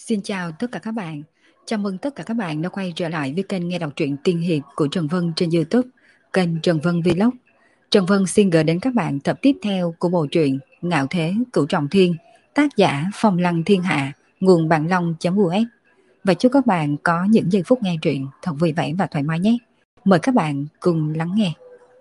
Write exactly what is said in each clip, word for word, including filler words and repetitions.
Xin chào tất cả các bạn. Chào mừng tất cả các bạn đã quay trở lại với kênh nghe đọc truyện tiên hiệp của Trần Vân trên YouTube, kênh Trần Vân Vlog. Trần Vân xin gửi đến các bạn tập tiếp theo của bộ truyện Ngạo Thế Cửu Trọng Thiên, tác giả Phong Lăng Thiên Hạ, nguồn bạn long.us. Và chúc các bạn có những giây phút nghe truyện thật vui vẻ và thoải mái nhé. Mời các bạn cùng lắng nghe.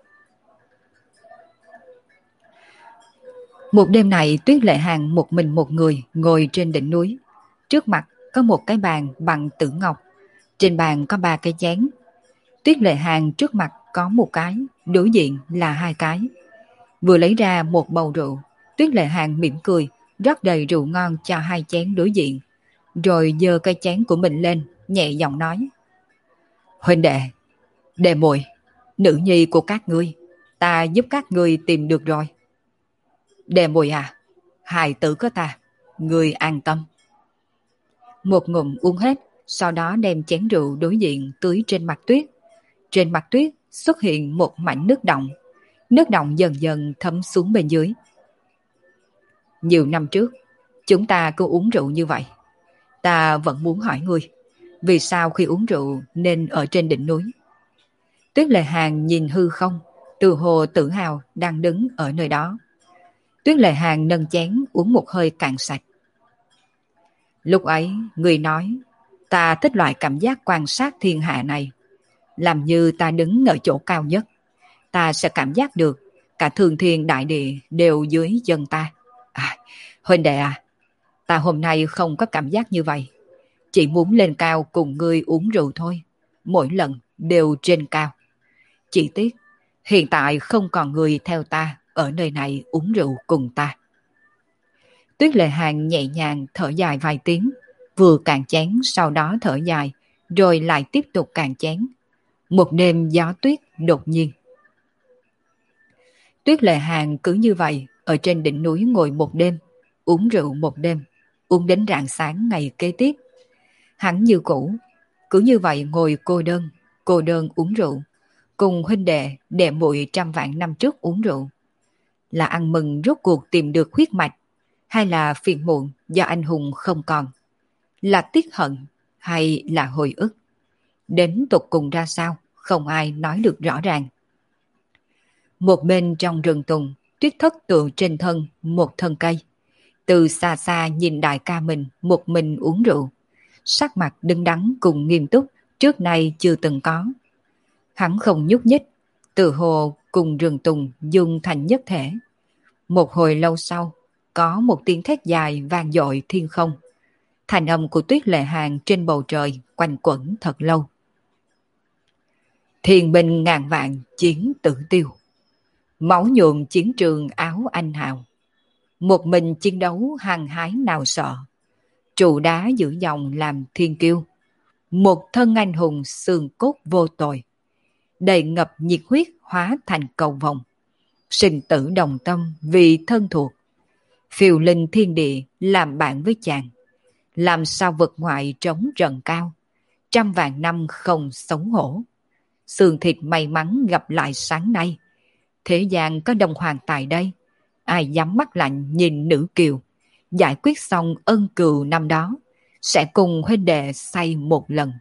Một đêm này, Tuyết Lệ Hàn một mình một người ngồi trên đỉnh núi. Trước mặt có một cái bàn bằng tử ngọc. Trên bàn có ba cái chén. Tuyết Lệ Hàn trước mặt có một cái, đối diện là hai cái. Vừa lấy ra một bầu rượu, Tuyết Lệ Hàn mỉm cười, rót đầy rượu ngon cho hai chén đối diện. Rồi giơ cái chén của mình lên, nhẹ giọng nói: Huynh đệ, đệ muội, nữ nhi của các ngươi, ta giúp các ngươi tìm được rồi. Đệ muội à, hài tử của ta, ngươi an tâm. Một ngụm uống hết, sau đó đem chén rượu đối diện tưới trên mặt Tuyết. Trên mặt Tuyết xuất hiện một mảnh nước động. Nước động dần dần thấm xuống bên dưới. Nhiều năm trước, chúng ta cứ uống rượu như vậy. Ta vẫn muốn hỏi ngươi, vì sao khi uống rượu nên ở trên đỉnh núi? Tuyết Lệ Hàn nhìn hư không, từ hồ tự hào đang đứng ở nơi đó. Tuyết Lệ Hàn nâng chén uống một hơi cạn sạch. Lúc ấy, người nói, ta thích loại cảm giác quan sát thiên hạ này. Làm như ta đứng ở chỗ cao nhất. Ta sẽ cảm giác được cả thường thiên đại địa đều dưới chân ta. À, huynh đệ à, ta hôm nay không có cảm giác như vậy. Chỉ muốn lên cao cùng ngươi uống rượu thôi. Mỗi lần đều trên cao. Chỉ tiếc, hiện tại không còn người theo ta ở nơi này uống rượu cùng ta. Tuyết Lệ Hàn nhẹ nhàng thở dài vài tiếng, vừa cạn chén sau đó thở dài, rồi lại tiếp tục cạn chén. Một đêm gió tuyết đột nhiên. Tuyết Lệ Hàn cứ như vậy ở trên đỉnh núi ngồi một đêm, uống rượu một đêm, uống đến rạng sáng ngày kế tiếp. Hắn như cũ, cứ như vậy ngồi cô đơn, cô đơn uống rượu, cùng huynh đệ đệ muội trăm vạn năm trước uống rượu. Là ăn mừng rốt cuộc tìm được huyết mạch, hay là phiền muộn do anh hùng không còn? Là tiếc hận hay là hồi ức? Đến tột cùng ra sao, không ai nói được rõ ràng. Một bên trong rừng tùng, Tuyết Thất tựa trên thân một thân cây. Từ xa xa nhìn đại ca mình một mình uống rượu. Sắc mặt đứng đắn cùng nghiêm túc trước nay chưa từng có. Hắn không nhúc nhích, từ hồ cùng rừng tùng dung thành nhất thể. Một hồi lâu sau, có một tiếng thét dài vang dội thiên không. Thành âm của Tuyết Lệ Hàn trên bầu trời quanh quẩn thật lâu. Thiên binh ngàn vạn chiến tử tiêu. Máu nhuộm chiến trường áo anh hào. Một mình chiến đấu hăng hái nào sợ. Trụ đá giữ dòng làm thiên kiêu. Một thân anh hùng xương cốt vô tội. Đầy ngập nhiệt huyết hóa thành cầu vồng. Sinh tử đồng tâm vì thân thuộc. Phiêu linh thiên địa làm bạn với chàng. Làm sao vực ngoại trống trần cao. Trăm vạn năm không xấu hổ. Xương thịt may mắn gặp lại sáng nay. Thế gian có đồng hoàng tại đây. Ai dám mắt lạnh nhìn nữ kiều. Giải quyết xong ân cừu năm đó. Sẽ cùng huynh đệ say một lần.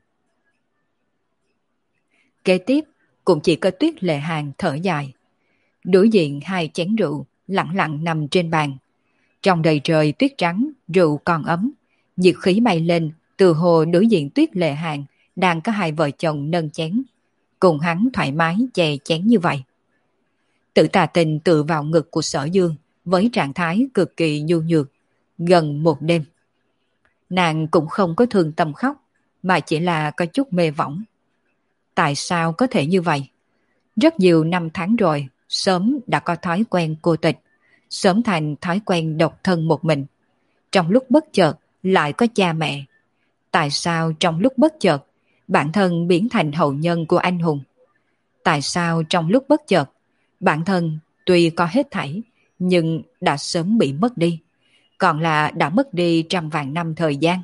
Kế tiếp cũng chỉ có Tuyết Lệ Hàn thở dài. Đối diện hai chén rượu lặng lặng nằm trên bàn. Trong đầy trời tuyết trắng, rượu còn ấm. Nhiệt khí bay lên, từ hồ đối diện Tuyết Lệ Hàn đang có hai vợ chồng nâng chén. Cùng hắn thoải mái chè chén như vậy. Tử Tà Tình tựa vào ngực của Sở Dương với trạng thái cực kỳ nhu nhược. Gần một đêm. Nàng cũng không có thương tâm khóc, mà chỉ là có chút mê võng. Tại sao có thể như vậy? Rất nhiều năm tháng rồi, sớm đã có thói quen cô tịch, sớm thành thói quen độc thân một mình. Trong lúc bất chợt lại có cha mẹ. Tại sao trong lúc bất chợt bản thân biến thành hậu nhân của anh hùng? Tại sao trong lúc bất chợt bản thân tuy có hết thảy nhưng đã sớm bị mất đi, còn là đã mất đi trăm vạn năm thời gian?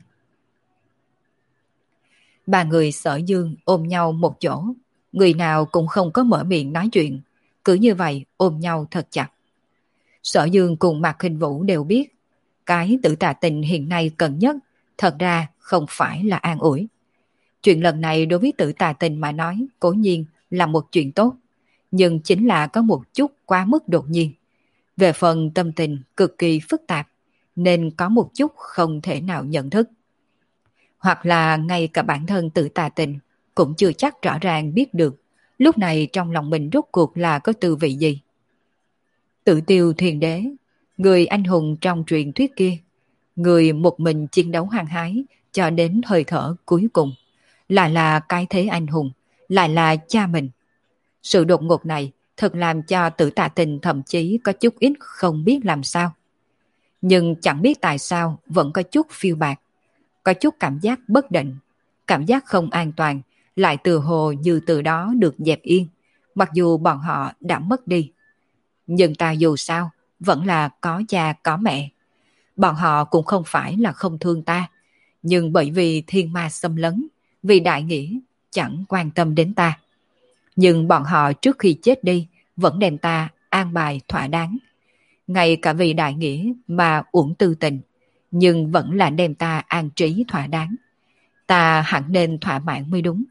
Ba người Sở Dương ôm nhau một chỗ, người nào cũng không có mở miệng nói chuyện, cứ như vậy ôm nhau thật chặt. Sở Dương cùng Mạc Khinh Vũ đều biết, cái Tử Tà Tình hiện nay cần nhất thật ra không phải là an ủi. Chuyện lần này đối với Tử Tà Tình mà nói cố nhiên là một chuyện tốt, nhưng chính là có một chút quá mức đột nhiên. Về phần tâm tình cực kỳ phức tạp, nên có một chút không thể nào nhận thức. Hoặc là ngay cả bản thân Tử Tà Tình cũng chưa chắc rõ ràng biết được lúc này trong lòng mình rốt cuộc là có tư vị gì. Tự Tiêu Thiền Đế, người anh hùng trong truyền thuyết kia, người một mình chiến đấu hăng hái cho đến hơi thở cuối cùng, lại là cái thế anh hùng, lại là cha mình. Sự đột ngột này thật làm cho Tử Tà Tình thậm chí có chút ít không biết làm sao. Nhưng chẳng biết tại sao vẫn có chút phiêu bạc, có chút cảm giác bất định, cảm giác không an toàn, lại từ hồ như từ đó được dẹp yên, mặc dù bọn họ đã mất đi. Nhưng ta dù sao, vẫn là có cha có mẹ. Bọn họ cũng không phải là không thương ta, nhưng bởi vì thiên ma xâm lấn, vì đại nghĩa, chẳng quan tâm đến ta. Nhưng bọn họ trước khi chết đi, vẫn đem ta an bài thỏa đáng. Ngay cả vì đại nghĩa mà uổng tư tình, nhưng vẫn là đem ta an trí thỏa đáng. Ta hẳn nên thỏa mãn mới đúng.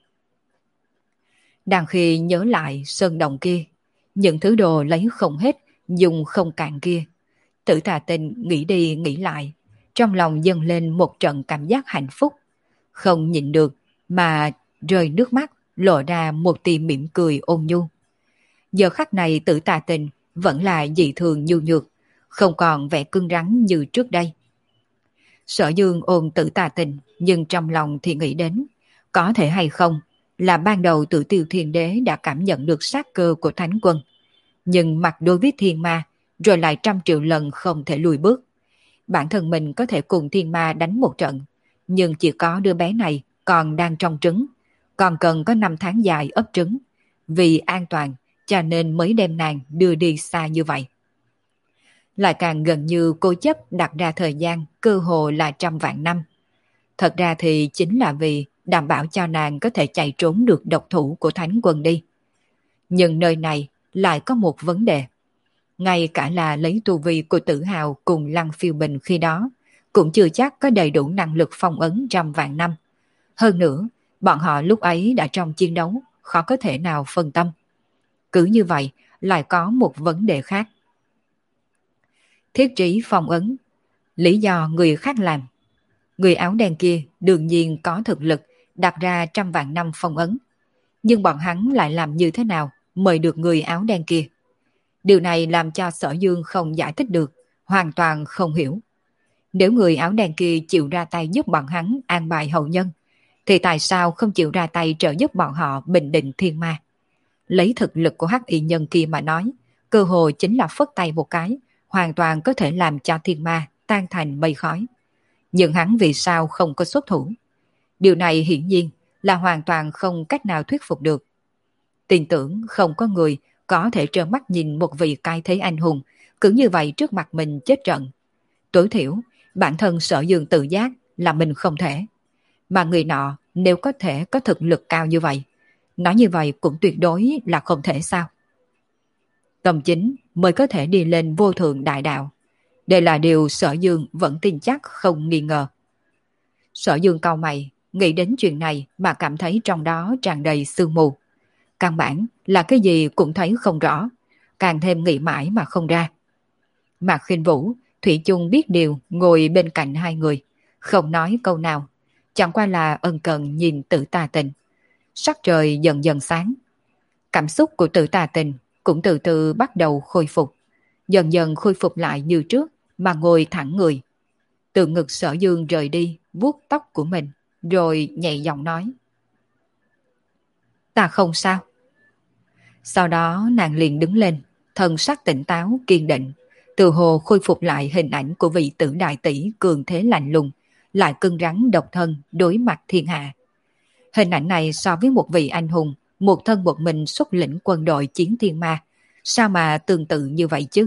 Đang khi nhớ lại sơn đồng kia, những thứ đồ lấy không hết, dùng không cạn kia, Tử Tà Tình nghĩ đi nghĩ lại, trong lòng dâng lên một trận cảm giác hạnh phúc, không nhịn được mà rơi nước mắt, lộ ra một tia mỉm cười ôn nhu. Giờ khắc này Tử Tà Tình vẫn là dị thường nhu nhược, không còn vẻ cứng rắn như trước đây. Sở Dương ôm Tử Tà Tình, nhưng trong lòng thì nghĩ đến, có thể hay không là ban đầu Tử Tiêu Thiên Đế đã cảm nhận được sát cơ của Thánh Quân, nhưng mặt đối với thiên ma, rồi lại trăm triệu lần không thể lùi bước. Bản thân mình có thể cùng thiên ma đánh một trận, nhưng chỉ có đứa bé này còn đang trong trứng, còn cần có năm tháng dài ấp trứng. Vì an toàn, cho nên mới đem nàng đưa đi xa như vậy. Lại càng gần như cố chấp đặt ra thời gian cơ hồ là trăm vạn năm. Thật ra thì chính là vì đảm bảo cho nàng có thể chạy trốn được độc thủ của Thánh Quân đi. Nhưng nơi này lại có một vấn đề. Ngay cả là lấy tu vi của Tử Hào cùng Lăng Phiêu Bình khi đó, cũng chưa chắc có đầy đủ năng lực phong ấn trăm vạn năm. Hơn nữa, bọn họ lúc ấy đã trong chiến đấu, khó có thể nào phân tâm. Cứ như vậy, lại có một vấn đề khác. Thiết trí phong ấn, lý do người khác làm. Người áo đen kia đương nhiên có thực lực đặt ra trăm vạn năm phong ấn. Nhưng bọn hắn lại làm như thế nào mời được người áo đen kia? Điều này làm cho Sở Dương không giải thích được, hoàn toàn không hiểu. Nếu người áo đen kia chịu ra tay giúp bọn hắn an bài hậu nhân, thì tại sao không chịu ra tay trợ giúp bọn họ bình định thiên ma? Lấy thực lực của hắc y nhân kia mà nói, cơ hội chính là phất tay một cái, hoàn toàn có thể làm cho thiên ma tan thành mây khói. Nhưng hắn vì sao không có xuất thủ? Điều này hiển nhiên là hoàn toàn không cách nào thuyết phục được. Tin tưởng không có người có thể trơ mắt nhìn một vị cai thế anh hùng cứ như vậy trước mặt mình chết trận. Tối thiểu, bản thân Sở Dương tự giác là mình không thể. Mà người nọ nếu có thể có thực lực cao như vậy, nói như vậy cũng tuyệt đối là không thể sao. Tầm chính mới có thể đi lên vô thượng đại đạo. Đây là điều Sở Dương vẫn tin chắc không nghi ngờ. Sở Dương cau mày, nghĩ đến chuyện này mà cảm thấy trong đó tràn đầy sương mù. Căn bản là cái gì cũng thấy không rõ, càng thêm nghĩ mãi mà không ra. Mạc Khinh Vũ, Thủy chung biết điều ngồi bên cạnh hai người, không nói câu nào, chẳng qua là ân cần nhìn Tử Tà Tình. Sắc trời dần dần sáng. Cảm xúc của Tử Tà Tình cũng từ từ bắt đầu khôi phục, dần dần khôi phục lại như trước mà ngồi thẳng người. Từ ngực Sở Dương rời đi, vuốt tóc của mình, rồi nhẹ giọng nói. Ta không sao. Sau đó nàng liền đứng lên, thần sắc tỉnh táo, kiên định, từ hồ khôi phục lại hình ảnh của vị tử đại tỷ cường thế lạnh lùng, lại cứng rắn độc thân đối mặt thiên hạ. Hình ảnh này so với một vị anh hùng, một thân một mình xuất lĩnh quân đội chiến thiên ma, sao mà tương tự như vậy chứ?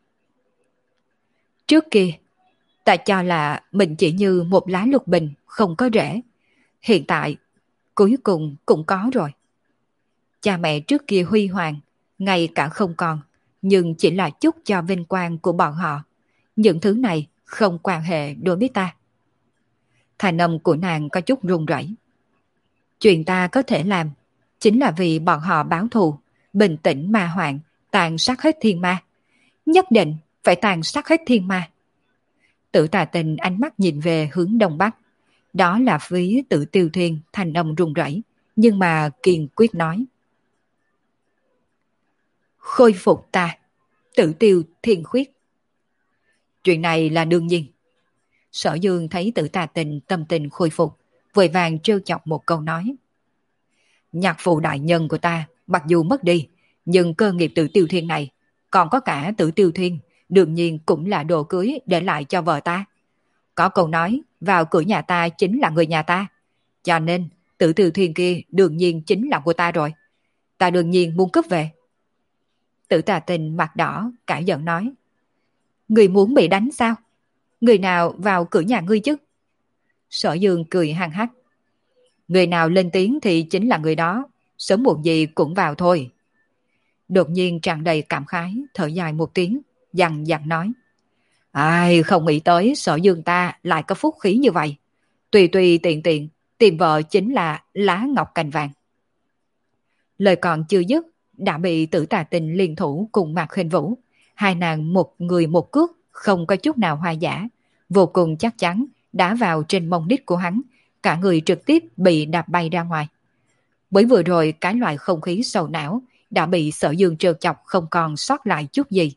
Trước kia, ta cho là mình chỉ như một lá lục bình, không có rễ. Hiện tại, cuối cùng cũng có rồi. Cha mẹ trước kia huy hoàng, ngay cả không còn, nhưng chỉ là chút cho vinh quang của bọn họ. Những thứ này không quan hệ đối với ta. Thanh âm của nàng có chút run rẩy. Chuyện ta có thể làm chính là vì bọn họ báo thù, bình tĩnh ma hoạn, tàn sát hết thiên ma. Nhất định phải tàn sát hết thiên ma. Tử Tà Tình ánh mắt nhìn về hướng đông bắc. Đó là phía Tử Tiêu Thiên, thanh âm run rẩy, nhưng mà kiên quyết nói. Khôi phục ta, Tử Tiêu Thiên Khuyết. Chuyện này là đương nhiên. Sở Dương thấy Tử Tà Tình tâm tình khôi phục, vội vàng trêu chọc một câu nói. Nhạc phụ đại nhân của ta, mặc dù mất đi, nhưng cơ nghiệp Tử Tiêu Thiên này, còn có cả Tử Tiêu Thiên, đương nhiên cũng là đồ cưới để lại cho vợ ta. Có câu nói, vào cửa nhà ta chính là người nhà ta. Cho nên, Tử Tiêu Thiên kia đương nhiên chính là của ta rồi. Ta đương nhiên muốn cướp về. Tử Tà Tình mặt đỏ, cãi giận nói. Người muốn bị đánh sao? Người nào vào cửa nhà ngươi chứ? Sở Dương cười hăng hắc. Người nào lên tiếng thì chính là người đó, sớm muộn gì cũng vào thôi. Đột nhiên tràn đầy cảm khái, thở dài một tiếng, dằn dằn nói. Ai không nghĩ tới Sở Dương ta lại có phúc khí như vậy. Tùy tùy tiện tiện, tìm vợ chính là lá ngọc cành vàng. Lời còn chưa dứt, đã bị Tử Tà Tình liên thủ cùng Mạc Khinh Vũ. Hai nàng một người một cước, không có chút nào hoa giả, vô cùng chắc chắn đá vào trên mông đít của hắn, cả người trực tiếp bị đạp bay ra ngoài. Bởi vừa rồi cái loại không khí sầu não đã bị Sở Dương trêu chọc không còn sót lại chút gì.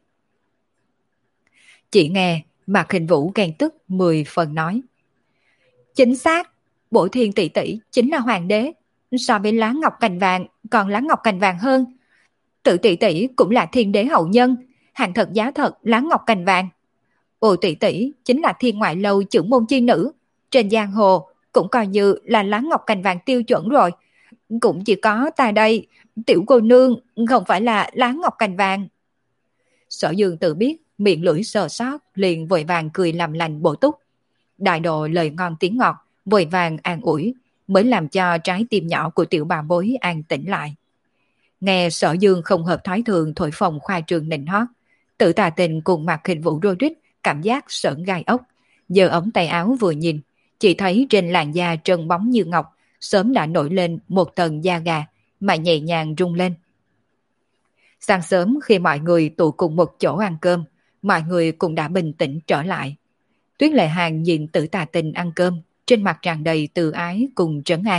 Chỉ nghe Mạc Khinh Vũ ghen tức mười phần nói. Chính xác, Bổ Thiên tỷ tỷ chính là hoàng đế, so với lá ngọc cành vàng còn lá ngọc cành vàng hơn. Tự tỷ tỷ cũng là thiên đế hậu nhân, hàng thật giá thật lá ngọc cành vàng. Ô tỷ tỷ chính là thiên ngoại lâu trưởng môn chi nữ, trên giang hồ cũng coi như là lá ngọc cành vàng tiêu chuẩn rồi. Cũng chỉ có ta đây, tiểu cô nương không phải là lá ngọc cành vàng. Sở Dương tự biết miệng lưỡi sờ sót, liền vội vàng cười làm lành bổ túc. Đại độ lời ngon tiếng ngọt, vội vàng an ủi, mới làm cho trái tim nhỏ của tiểu bà bối an tĩnh lại. Nghe Sở Dương không hợp thói thường thổi phồng khoa trương nịnh hót, Tử Tà Tình cùng Mạc Khinh Vũ rối rít, cảm giác sởn gai ốc. Giờ ống tay áo vừa nhìn, chỉ thấy trên làn da trơn bóng như ngọc, sớm đã nổi lên một tầng da gà, mà nhẹ nhàng rung lên. Sáng sớm khi mọi người tụ cùng một chỗ ăn cơm, mọi người cũng đã bình tĩnh trở lại. Tuyết Lệ Hàn nhìn Tử Tà Tình ăn cơm, trên mặt tràn đầy từ ái cùng trấn an.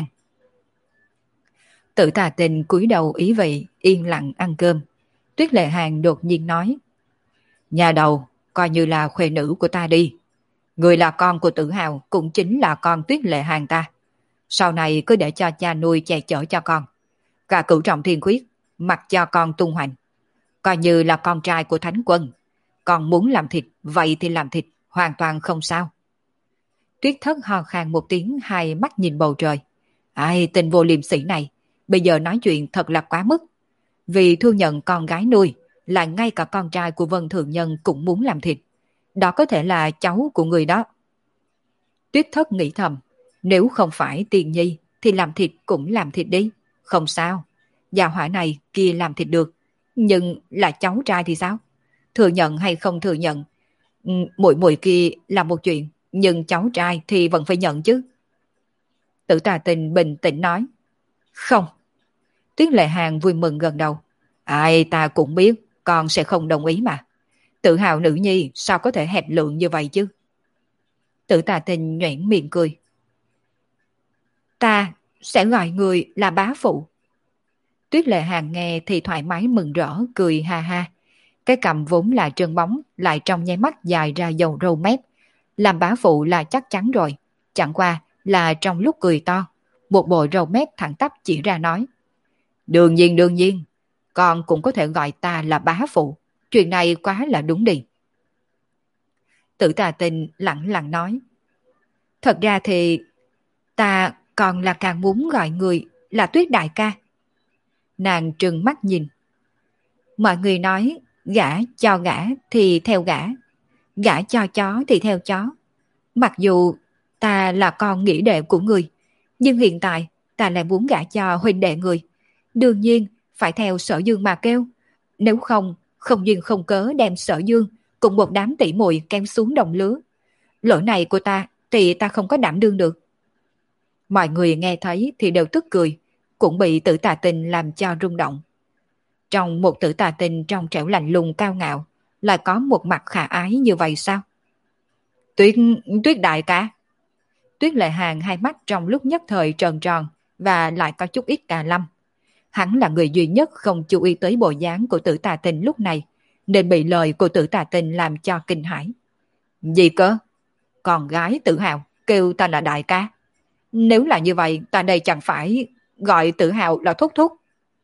Tử Tà Tình cúi đầu ý vị, yên lặng ăn cơm. Tuyết Lệ Hàn đột nhiên nói. Nhà đầu, coi như là khuê nữ của ta đi. Người là con của Tử Hào cũng chính là con Tuyết Lệ Hàn ta. Sau này cứ để cho cha nuôi che chở cho con. Cả Cửu Trọng Thiên Khuyết, mặc cho con tung hoành. Coi như là con trai của Thánh Quân. Con muốn làm thịt, vậy thì làm thịt, hoàn toàn không sao. Tuyết Thất ho khan một tiếng, hai mắt nhìn bầu trời. Ai, tên vô liêm sỉ này, bây giờ nói chuyện thật là quá mức. Vì thu nhận con gái nuôi, là ngay cả con trai của Vân Thường Nhân cũng muốn làm thịt. Đó có thể là cháu của người đó. Tuyết Thất nghĩ thầm, nếu không phải Tiền Nhi thì làm thịt cũng làm thịt đi, không sao. Gia hỏa này kia làm thịt được, nhưng là cháu trai thì sao? Thừa nhận hay không thừa nhận? Muội muội kia là một chuyện, nhưng cháu trai thì vẫn phải nhận chứ. Tử Tà Tình bình tĩnh nói. Không. Tuyết Lệ Hàn vui mừng gần đầu. Ai ta cũng biết, con sẽ không đồng ý mà. Tự hào nữ nhi sao có thể hẹp lượng như vậy chứ? Tử Tà Tình nhoẻn miệng cười. Ta sẽ gọi người là bá phụ. Tuyết Lệ Hàn nghe thì thoải mái mừng rỡ, cười ha ha. Cái cằm vốn là trơn bóng, lại trong nháy mắt dài ra dầu râu mép. Làm bá phụ là chắc chắn rồi. Chẳng qua là trong lúc cười to, một bộ râu mép thẳng tắp chỉ ra nói. Đương nhiên đương nhiên, con cũng có thể gọi ta là bá phụ. Chuyện này quá là đúng đi. Tử Tà Tình lặng lặng nói. Thật ra thì ta còn là càng muốn gọi người là Tuyết đại ca. Nàng trừng mắt nhìn. Mọi người nói gã cho gã thì theo gã, gã cho chó thì theo chó. Mặc dù ta là con nghĩa đệ của người, nhưng hiện tại ta lại muốn gả cho huynh đệ người. Đương nhiên phải theo Sở Dương mà kêu. Nếu không, không duyên không cớ đem Sở Dương cùng một đám tỷ muội kéo xuống đồng lứa. Lỗi này của ta thì ta không có đảm đương được. Mọi người nghe thấy thì đều tức cười, cũng bị Tử Tà Tinh làm cho rung động. Trong một Tử Tà Tinh trong trẻo lạnh lùng cao ngạo, lại có một mặt khả ái như vậy sao? Tuyết, tuyết đại ca. Tuyết Lệ Hàng hai mắt trong lúc nhất thời tròn tròn và lại có chút ít cà lâm. Hắn là người duy nhất không chú ý tới bộ dáng của Tử Tà Tinh lúc này, nên bị lời của Tử Tà Tinh làm cho kinh hãi. Gì cơ? Con gái tự hào kêu ta là đại ca. Nếu là như vậy, ta đây chẳng phải gọi tự hào là thúc thúc.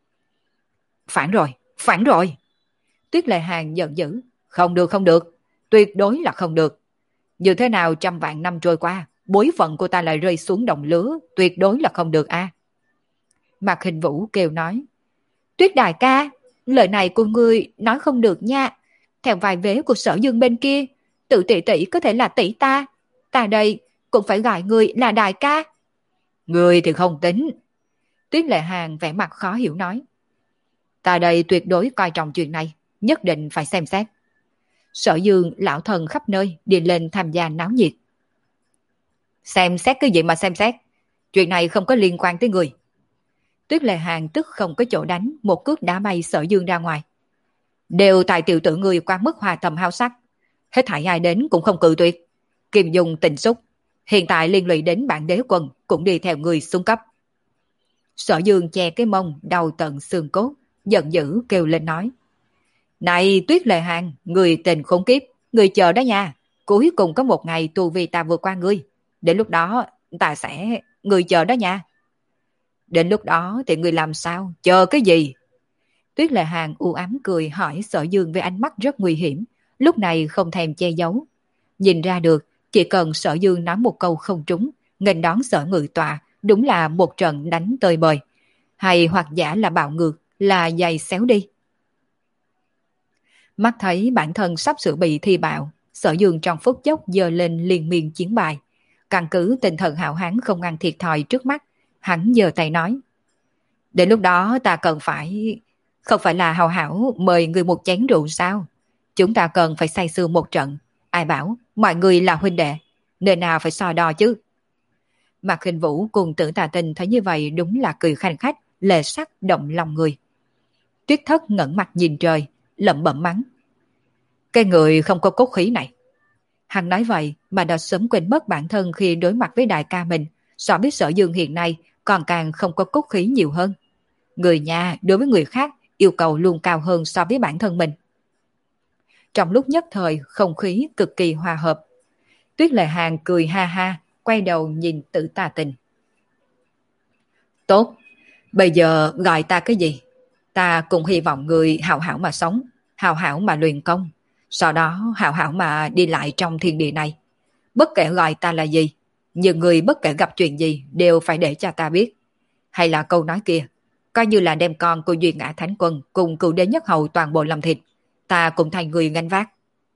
Phản rồi, phản rồi. Tuyết Lệ Hàng giận dữ. Không được, không được. Tuyệt đối là không được. Như thế nào trăm vạn năm trôi qua, bối phận của ta lại rơi xuống đồng lứa, tuyệt đối là không được a. À. Mạc Hình Vũ kêu nói. Tuyết đại ca, lời này của ngươi nói không được nha. Theo vài vế của Sở Dương bên kia, tự tỷ tỷ có thể là tỷ ta. Ta đây cũng phải gọi ngươi là đại ca. Ngươi thì không tính. Tuyết Lệ Hàng vẻ mặt khó hiểu nói. Ta đây tuyệt đối coi trọng chuyện này, nhất định phải xem xét. Sở Dương lão thần khắp nơi đi lên tham gia náo nhiệt. Xem xét cái gì mà xem xét? Chuyện này không có liên quan tới người. Tuyết Lệ Hàng tức không có chỗ đánh, một cước đá bay Sở Dương ra ngoài. Đều tại tiểu tử người quá mức hòa thầm hao sắc. Hết thảy ai đến cũng không cự tuyệt. Kim Dung tình xúc. Hiện tại liên lụy đến bản đế quân cũng đi theo người xuống cấp. Sở Dương che cái mông đau tận xương cốt, giận dữ kêu lên nói. Này Tuyết Lệ Hàng, người tình khốn kiếp, người chờ đó nha. Cuối cùng có một ngày tu vi ta vượt qua ngươi. Đến lúc đó ta sẽ... Người chờ đó nha. Đến lúc đó thì người làm sao? Chờ cái gì? Tuyết Lệ Hàng u ám cười hỏi Sở Dương với ánh mắt rất nguy hiểm, lúc này không thèm che giấu. Nhìn ra được, chỉ cần Sở Dương nói một câu không trúng, nghênh đón Sở Ngự Tọa đúng là một trận đánh tơi bời. Hay hoặc giả là bạo ngược, là giày xéo đi. Mắt thấy bản thân sắp sửa bị thi bạo, Sở Dương trong phút chốc giơ lên liên miên chiến bài. Căn cứ tinh thần hạo hán không ăn thiệt thòi trước mắt, hắn giơ tay nói. Đến lúc đó ta cần phải... Không phải là hào hảo mời người một chén rượu sao? Chúng ta cần phải say sưa một trận. Ai bảo mọi người là huynh đệ, nơi nào phải so đo chứ? Mạc Hình Vũ cùng Tử Tà Tinh thấy như vậy đúng là cười khanh khách, lệ sắc động lòng người. Tuyết Thất ngẩng mặt nhìn trời, lẩm bẩm mắng. Cái người không có cốt khí này. Hắn nói vậy mà đã sớm quên mất bản thân khi đối mặt với đại ca mình, so với Sở Dương hiện nay còn càng không có cốt khí nhiều hơn. Người nhà đối với người khác yêu cầu luôn cao hơn so với bản thân mình. Trong lúc nhất thời không khí cực kỳ hòa hợp. Tuyết Lệ Hàng cười ha ha, quay đầu nhìn Tử Tà Tinh. Tốt, bây giờ gọi ta cái gì? Ta cũng hy vọng người hảo hảo mà sống, hảo hảo mà luyện công, sau đó hảo hảo mà đi lại trong thiên địa này. Bất kể gọi ta là gì, nhưng người bất kể gặp chuyện gì đều phải để cho ta biết. Hay là câu nói kia, coi như là đem con của Duy Ngã Thánh Quân cùng cựu đế nhất hầu toàn bộ làm thịt, ta cũng thành người gánh vác.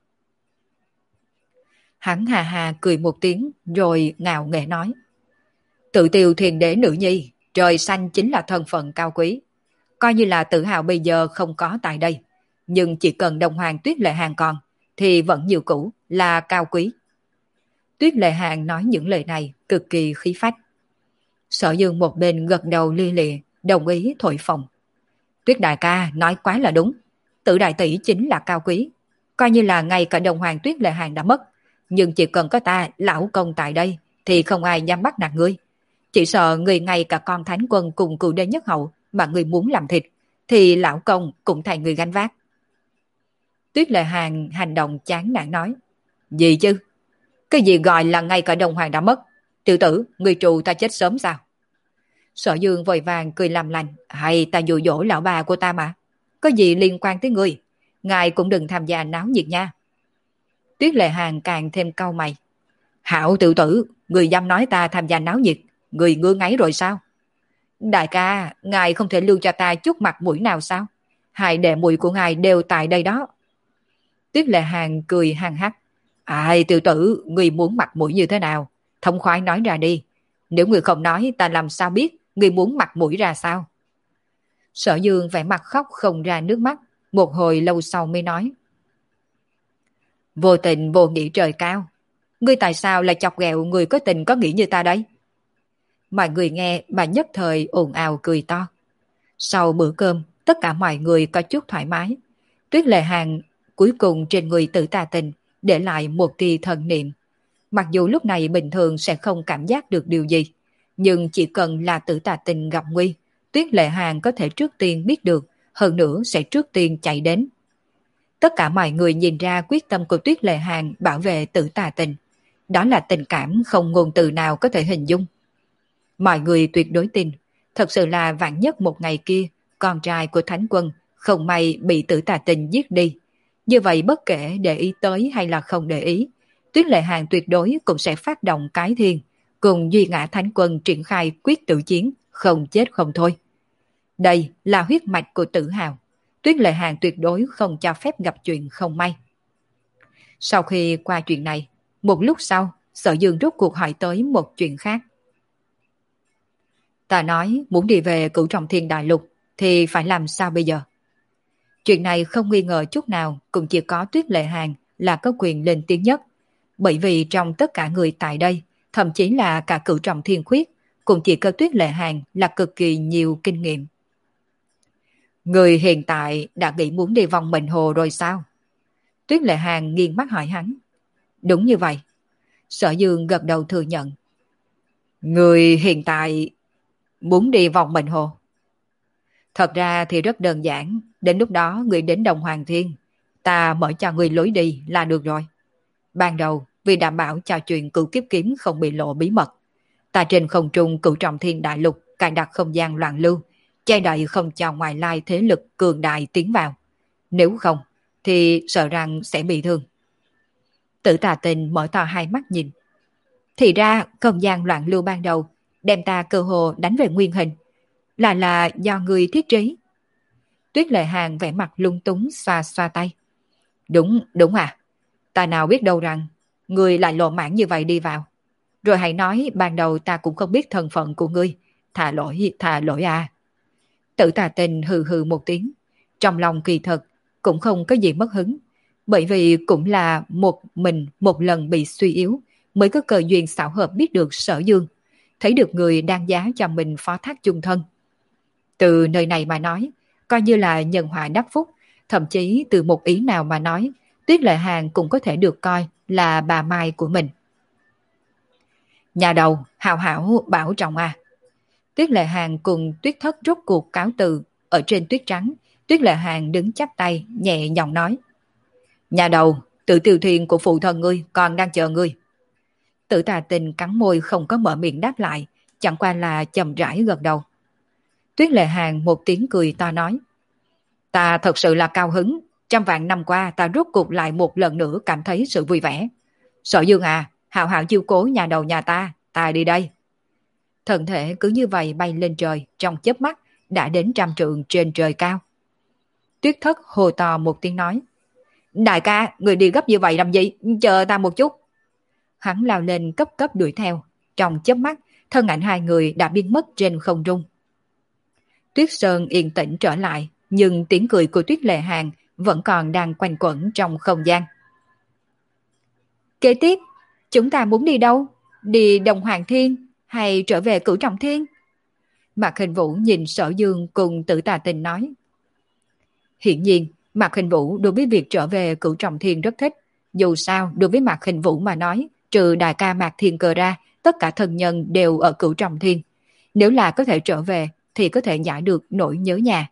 Hắn hà hà cười một tiếng rồi ngạo nghễ nói. Tự tiêu thiền đế nữ nhi, trời xanh chính là thân phận cao quý. Coi như là tự hào bây giờ không có tại đây, nhưng chỉ cần đồng hoàng Tuyết Lệ Hàng còn, thì vẫn nhiều cũ là cao quý. Tuyết Lệ Hàng nói những lời này cực kỳ khí phách. Sở Dương một bên gật đầu li lịa, đồng ý thổi phồng. Tuyết đại ca nói quá là đúng, Tử đại tỷ chính là cao quý. Coi như là ngay cả đồng hoàng Tuyết Lệ Hàng đã mất, nhưng chỉ cần có ta lão công tại đây thì không ai dám bắt nạt ngươi. Chỉ sợ người ngay cả con thánh quân cùng cựu đế nhất hậu mà người muốn làm thịt, thì lão công cũng thành người gánh vác. Tuyết Lệ Hàng hành động chán nản nói. Gì chứ? Cái gì gọi là ngay cả đồng hoàng đã mất? Tiểu tử, người trù ta chết sớm sao? Sở Dương vội vàng cười làm lành. Hay ta dụ dỗ lão bà của ta mà. Có gì liên quan tới người? Ngài cũng đừng tham gia náo nhiệt nha. Tuyết Lệ Hàng càng thêm cau mày. Hảo tiểu tử, người dám nói ta tham gia náo nhiệt, người ngứa ngáy rồi sao? Đại ca, ngài không thể lưu cho ta chút mặt mũi nào sao? Hai đệ muội của ngài đều tại đây đó. Tuyết Lệ Hàng cười hăng hắc. Ai tiểu tử, người muốn mặt mũi như thế nào? Thông khoái nói ra đi. Nếu người không nói, ta làm sao biết người muốn mặt mũi ra sao? Sở Dương vẻ mặt khóc không ra nước mắt, một hồi lâu sau mới nói. Vô tình vô nghĩ trời cao. Ngươi tại sao lại chọc ghẹo người có tình có nghĩa như ta đấy? Mọi người nghe mà nhất thời ồn ào cười to. Sau bữa cơm, tất cả mọi người có chút thoải mái. Tuyết Lệ Hàng cuối cùng trên người Tử Tà Tình để lại một tia thần niệm. Mặc dù lúc này bình thường sẽ không cảm giác được điều gì, nhưng chỉ cần là Tử Tà Tình gặp nguy, Tuyết Lệ Hàng có thể trước tiên biết được, hơn nữa sẽ trước tiên chạy đến. Tất cả mọi người nhìn ra quyết tâm của Tuyết Lệ Hàng bảo vệ Tử Tà Tình. Đó là tình cảm không ngôn từ nào có thể hình dung. Mọi người tuyệt đối tin, thật sự là vạn nhất một ngày kia, con trai của Thánh Quân không may bị Tử Tà Tình giết đi. Như vậy bất kể để ý tới hay là không để ý, Tuyết Lệ Hàng tuyệt đối cũng sẽ phát động cái thiên, cùng Duy Ngã Thánh Quân triển khai quyết tử chiến, không chết không thôi. Đây là huyết mạch của Tử Hào. Tuyết Lệ Hàng tuyệt đối không cho phép gặp chuyện không may. Sau khi qua chuyện này, một lúc sau, Sở Dương rốt cuộc hỏi tới một chuyện khác. Ta nói muốn đi về Cửu Trọng Thiên Đại Lục thì phải làm sao bây giờ? Chuyện này không nghi ngờ chút nào, cũng chỉ có Tuyết Lệ Hàng là có quyền lên tiếng nhất. Bởi vì trong tất cả người tại đây, thậm chí là cả Cửu Trọng Thiên Khuyết, cũng chỉ có Tuyết Lệ Hàng là cực kỳ nhiều kinh nghiệm. Người hiện tại đã nghĩ muốn đi vòng mệnh hồ rồi sao? Tuyết Lệ Hàng nghiêng mắt hỏi hắn. Đúng như vậy. Sở Dương gật đầu thừa nhận. Người hiện tại muốn đi vòng mệnh hồ. Thật ra thì rất đơn giản. Đến lúc đó người đến Đồng Hoàng Thiên, ta mở cho người lối đi là được rồi. Ban đầu vì đảm bảo cho chuyện Cửu Kiếp Kiếm không bị lộ bí mật, ta trên không trung Cửu Trọng Thiên Đại Lục cài đặt không gian loạn lưu, che đậy không cho ngoại lai thế lực cường đại tiến vào. Nếu không thì sợ rằng sẽ bị thương. Tử Tà Tình mở to hai mắt nhìn. Thì ra không gian loạn lưu ban đầu đem ta cơ hồ đánh về nguyên hình, là là do người thiết trí. Tuyết Lệ Hàng vẻ mặt lung túng xoa xoa tay. Đúng, đúng à. Ta nào biết đâu rằng người lại lộ mãn như vậy đi vào. Rồi hãy nói ban đầu ta cũng không biết thân phận của ngươi. Thà lỗi, thà lỗi à. Tử Tà Tình hừ hừ một tiếng. Trong lòng kỳ thật cũng không có gì mất hứng. Bởi vì cũng là một mình một lần bị suy yếu mới có cơ duyên xảo hợp biết được Sở Dương. Thấy được người đang giá cho mình phó thác chung thân. Từ nơi này mà nói, coi như là nhân họa đắc phúc. Thậm chí từ một ý nào mà nói, Tuyết Lệ Hàng cũng có thể được coi là bà Mai của mình. Nhà đầu, hào hảo bảo trọng à. Tuyết Lệ Hàng cùng Tuyết Thất rốt cuộc cáo từ. Ở trên tuyết trắng, Tuyết Lệ Hàng đứng chắp tay, nhẹ giọng nói. Nhà đầu, Tự Tiêu Thiên của phụ thân ngươi còn đang chờ ngươi. Tử Tà Tình cắn môi không có mở miệng đáp lại, chẳng qua là chậm rãi gật đầu. Tuyết Lệ Hàng một tiếng cười to nói. Ta thật sự là cao hứng, trăm vạn năm qua ta rốt cuộc lại một lần nữa cảm thấy sự vui vẻ. Sở Dương à, hào hảo chiêu cố nhà đầu nhà ta, ta đi đây. Thân thể cứ như vậy bay lên trời, trong chớp mắt đã đến trăm trượng trên trời cao. Tuyết Thất hồ to một tiếng nói. Đại ca, người đi gấp như vậy làm gì, chờ ta một chút. Hắn lao lên cấp cấp đuổi theo, trong chớp mắt thân ảnh hai người đã biến mất trên không trung. Tuyết Sơn yên tĩnh trở lại, nhưng tiếng cười của Tuyết Lệ Hàng vẫn còn đang quanh quẩn trong không gian. Kế tiếp, chúng ta muốn đi đâu? Đi Đồng Hoàng Thiên hay trở về Cửu Trọng Thiên? Mạc Hình Vũ nhìn Sở Dương cùng Tử Tà Tình nói. Hiển nhiên, Mạc Hình Vũ đối với việc trở về Cửu Trọng Thiên rất thích. Dù sao, đối với Mạc Hình Vũ mà nói, trừ đại ca Mạc Thiên Cơ ra, tất cả thân nhân đều ở Cửu Trọng Thiên. Nếu là có thể trở về, thì có thể giải được nỗi nhớ nhà.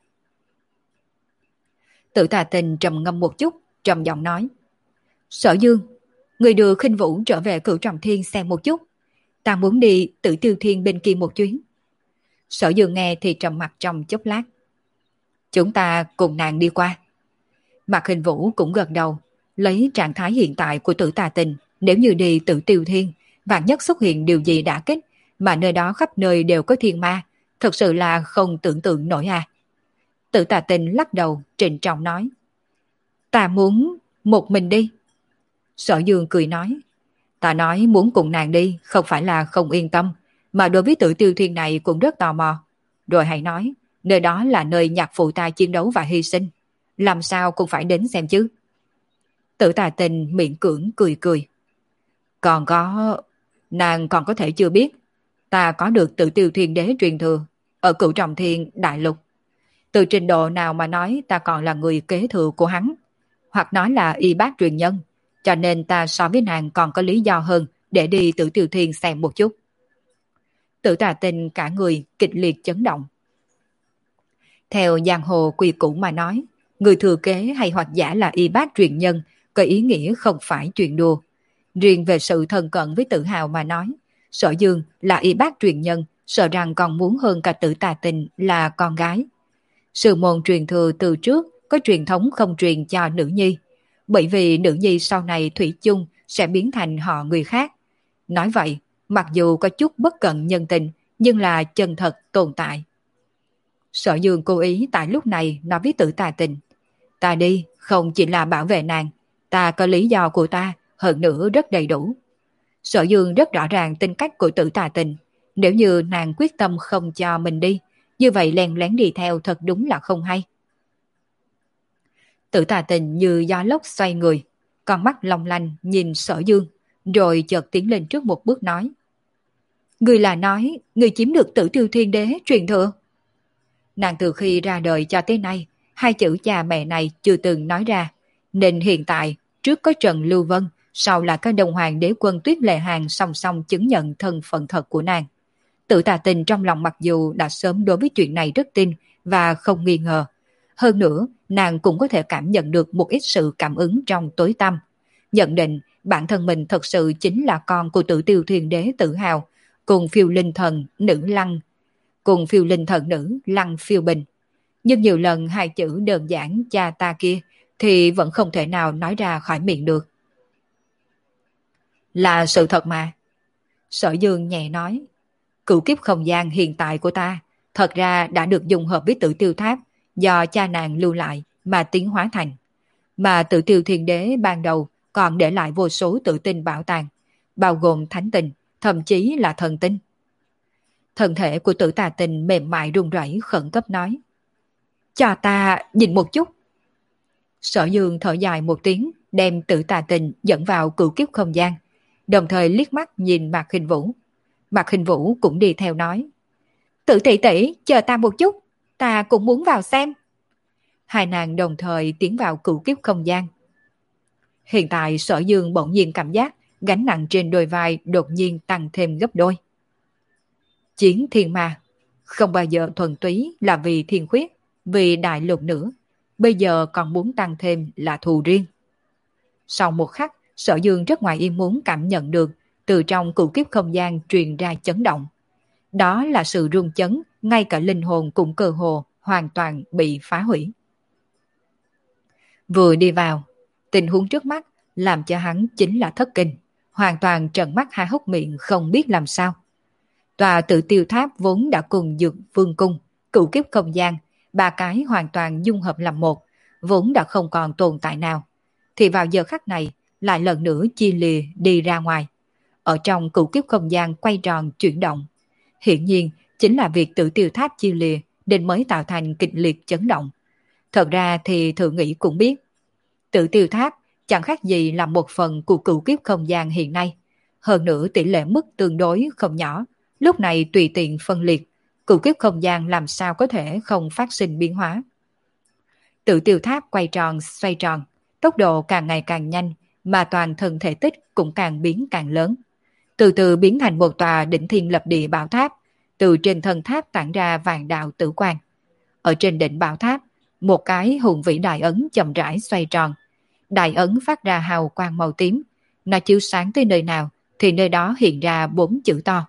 Tử Tà Tình trầm ngâm một chút, trầm giọng nói. Sở Dương, người đưa Khinh Vũ trở về Cửu Trọng Thiên xem một chút. Ta muốn đi Tử Tiêu Thiên bên kia một chuyến. Sở Dương nghe thì trầm mặt trong chốc lát. Chúng ta cùng nàng đi qua. Mạc Hình Vũ cũng gật đầu, lấy trạng thái hiện tại của Tử Tà Tình, nếu như đi Tử Tiêu Thiên, vạn nhất xuất hiện điều gì đã kích, mà nơi đó khắp nơi đều có thiên ma, thật sự là không tưởng tượng nổi à. Tử Tà Tình lắc đầu, trịnh trọng nói. Ta muốn một mình đi. Sở Dương cười nói. Ta nói muốn cùng nàng đi, không phải là không yên tâm, mà đối với Tử Tiêu Thiên này cũng rất tò mò. Rồi hãy nói, nơi đó là nơi nhạc phụ ta chiến đấu và hy sinh. Làm sao cũng phải đến xem chứ. Tử Tà Tình miệng cưỡng cười cười. Còn có... Nàng còn có thể chưa biết, ta có được Tử Tiêu Thiên Đế truyền thừa ở Cửu Trọng Thiên Đại Lục. Từ trình độ nào mà nói ta còn là người kế thừa của hắn, hoặc nói là y bác truyền nhân, cho nên ta so với nàng còn có lý do hơn để đi Tử Tiêu Thiên xem một chút. Tử Tà Tinh cả người kịch liệt chấn động. Theo giang hồ quy củ mà nói, người thừa kế hay hoặc giả là y bác truyền nhân có ý nghĩa không phải chuyện đùa. Riêng về sự thân cận với Tử Hào mà nói, Sở Dương là y bác truyền nhân, sợ rằng còn muốn hơn cả Tử Tà Tinh là con gái. Sư môn truyền thừa từ trước có truyền thống không truyền cho nữ nhi, bởi vì nữ nhi sau này thủy chung sẽ biến thành họ người khác. Nói vậy, mặc dù có chút bất cận nhân tình, nhưng là chân thật tồn tại. Sở Dương cố ý tại lúc này nói với Tử Tà Tinh, ta đi không chỉ là bảo vệ nàng, ta có lý do của ta, hơn nữa rất đầy đủ. Sở Dương rất rõ ràng tính cách của Tử Tà Tinh, nếu như nàng quyết tâm không cho mình đi, như vậy len lén đi theo thật đúng là không hay. Tử Tà Tinh như gió lốc xoay người, con mắt long lanh nhìn Sở Dương, rồi chợt tiến lên trước một bước nói. Người là nói, người chiếm được Tử Tiêu Thiên Đế truyền thừa. Nàng từ khi ra đời cho tới nay, hai chữ cha mẹ này chưa từng nói ra, nên hiện tại, trước có Trần Lưu Vân, sau là có Đông Hoàng Đế Quân Tuyết Lệ Hàn song song chứng nhận thân phận thật của nàng. Tử Tà Tinh trong lòng mặc dù đã sớm đối với chuyện này rất tin và không nghi ngờ. Hơn nữa, nàng cũng có thể cảm nhận được một ít sự cảm ứng trong tối tăm. Nhận định bản thân mình thật sự chính là con của Tử Tiêu Thiên Đế Tử Hào, cùng phiêu linh thần nữ lăng, cùng phiêu linh thần nữ lăng phiêu bình. Nhưng nhiều lần hai chữ đơn giản cha ta kia thì vẫn không thể nào nói ra khỏi miệng được. Là sự thật mà. Sở Dương nhẹ nói, cửu kiếp không gian hiện tại của ta thật ra đã được dùng hợp với Tử Tiêu Tháp do cha nàng lưu lại mà tiến hóa thành. Mà Tử Tiêu Thiên Đế ban đầu còn để lại vô số tự tinh bảo tàng, bao gồm thánh tinh, thậm chí là thần tinh. Thân thể của Tử Tà Tinh mềm mại run rẩy khẩn cấp nói, cho ta nhìn một chút. Sở Dương thở dài một tiếng, đem Tử Tà Tinh dẫn vào cửu kiếp không gian, đồng thời liếc mắt nhìn Mạc Khinh Vũ. Mạc Khinh Vũ cũng đi theo nói, Tử tỷ tỷ chờ ta một chút, ta cũng muốn vào xem. Hai nàng đồng thời tiến vào cửu kiếp không gian. Hiện tại Sở Dương bỗng nhiên cảm giác gánh nặng trên đôi vai đột nhiên tăng thêm gấp đôi. Chiến thiên ma không bao giờ thuần túy là vì thiên khuyết, vì đại lục nữa, bây giờ còn muốn tăng thêm là thù riêng. Sau một khắc, Sở Dương rất ngoài ý muốn cảm nhận được từ trong cửu kiếp không gian truyền ra chấn động. Đó là sự rung chấn, ngay cả linh hồn cũng cơ hồ hoàn toàn bị phá hủy. Vừa đi vào, tình huống trước mắt làm cho hắn chính là thất kinh, hoàn toàn trợn mắt hai hốc miệng không biết làm sao. Tòa Tử Tiêu Tháp vốn đã cùng Dược Vương Cung, cửu kiếp không gian, ba cái hoàn toàn dung hợp làm một, vốn đã không còn tồn tại nào, thì vào giờ khắc này lại lần nữa chia lìa đi ra ngoài. Ở trong cửu kiếp không gian quay tròn chuyển động. Hiển nhiên chính là việc Tử Tiêu Tháp chia lìa nên mới tạo thành kịch liệt chấn động. Thật ra thì thử nghĩ cũng biết, Tử Tiêu Tháp chẳng khác gì là một phần của cửu kiếp không gian hiện nay. Hơn nữa tỷ lệ mức tương đối không nhỏ, lúc này tùy tiện phân liệt, cửu kiếp không gian làm sao có thể không phát sinh biến hóa. Tử Tiêu Tháp quay tròn xoay tròn, tốc độ càng ngày càng nhanh, mà toàn thân thể tích cũng càng biến càng lớn. Từ từ biến thành một tòa đỉnh thiên lập địa bảo tháp, từ trên thân tháp tản ra vàng đạo tử quang. Ở trên đỉnh bảo tháp, một cái hùng vĩ đại ấn chậm rãi xoay tròn. Đại ấn phát ra hào quang màu tím, nó chiếu sáng tới nơi nào thì nơi đó hiện ra bốn chữ to.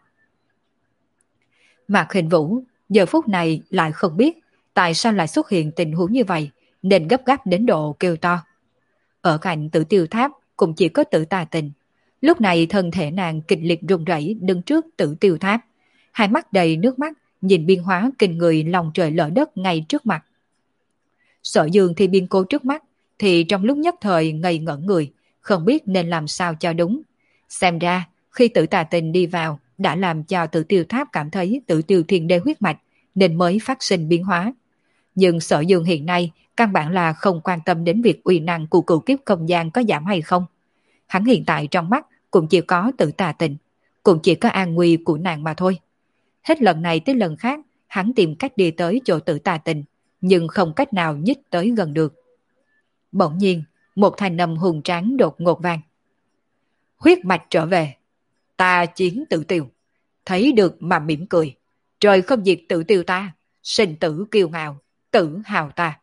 Mạc Khinh Vũ giờ phút này lại không biết tại sao lại xuất hiện tình huống như vậy, nên gấp gáp đến độ kêu to. Ở cạnh Tử Tiêu Tháp cũng chỉ có Tử Tà Tinh. Lúc này thân thể nàng kịch liệt run rẩy đứng trước Tử Tiêu Tháp, hai mắt đầy nước mắt nhìn biến hóa kinh người lòng trời lở đất ngay trước mặt. Sở Dương thì biến cố trước mắt thì trong lúc nhất thời ngây ngẩn người, không biết nên làm sao cho đúng. Xem ra khi Tử Tà Tinh đi vào đã làm cho Tử Tiêu Tháp cảm thấy Tử Tiêu Thiên Đế huyết mạch nên mới phát sinh biến hóa. Nhưng Sở Dương hiện nay căn bản là không quan tâm đến việc uy năng của cửu kiếp không gian có giảm hay không. Hắn hiện tại trong mắt cũng chỉ có Tử Tà Tình, cũng chỉ có an nguy của nàng mà thôi. Hết lần này tới lần khác, hắn tìm cách đi tới chỗ Tử Tà Tình, nhưng không cách nào nhích tới gần được. Bỗng nhiên, một thanh âm hùng tráng đột ngột vang. Huyết mạch trở về, ta chiến Tử Tiêu, thấy được mà mỉm cười. Trời không diệt Tử Tiêu ta, sinh tử kiêu ngạo, tử hào ta.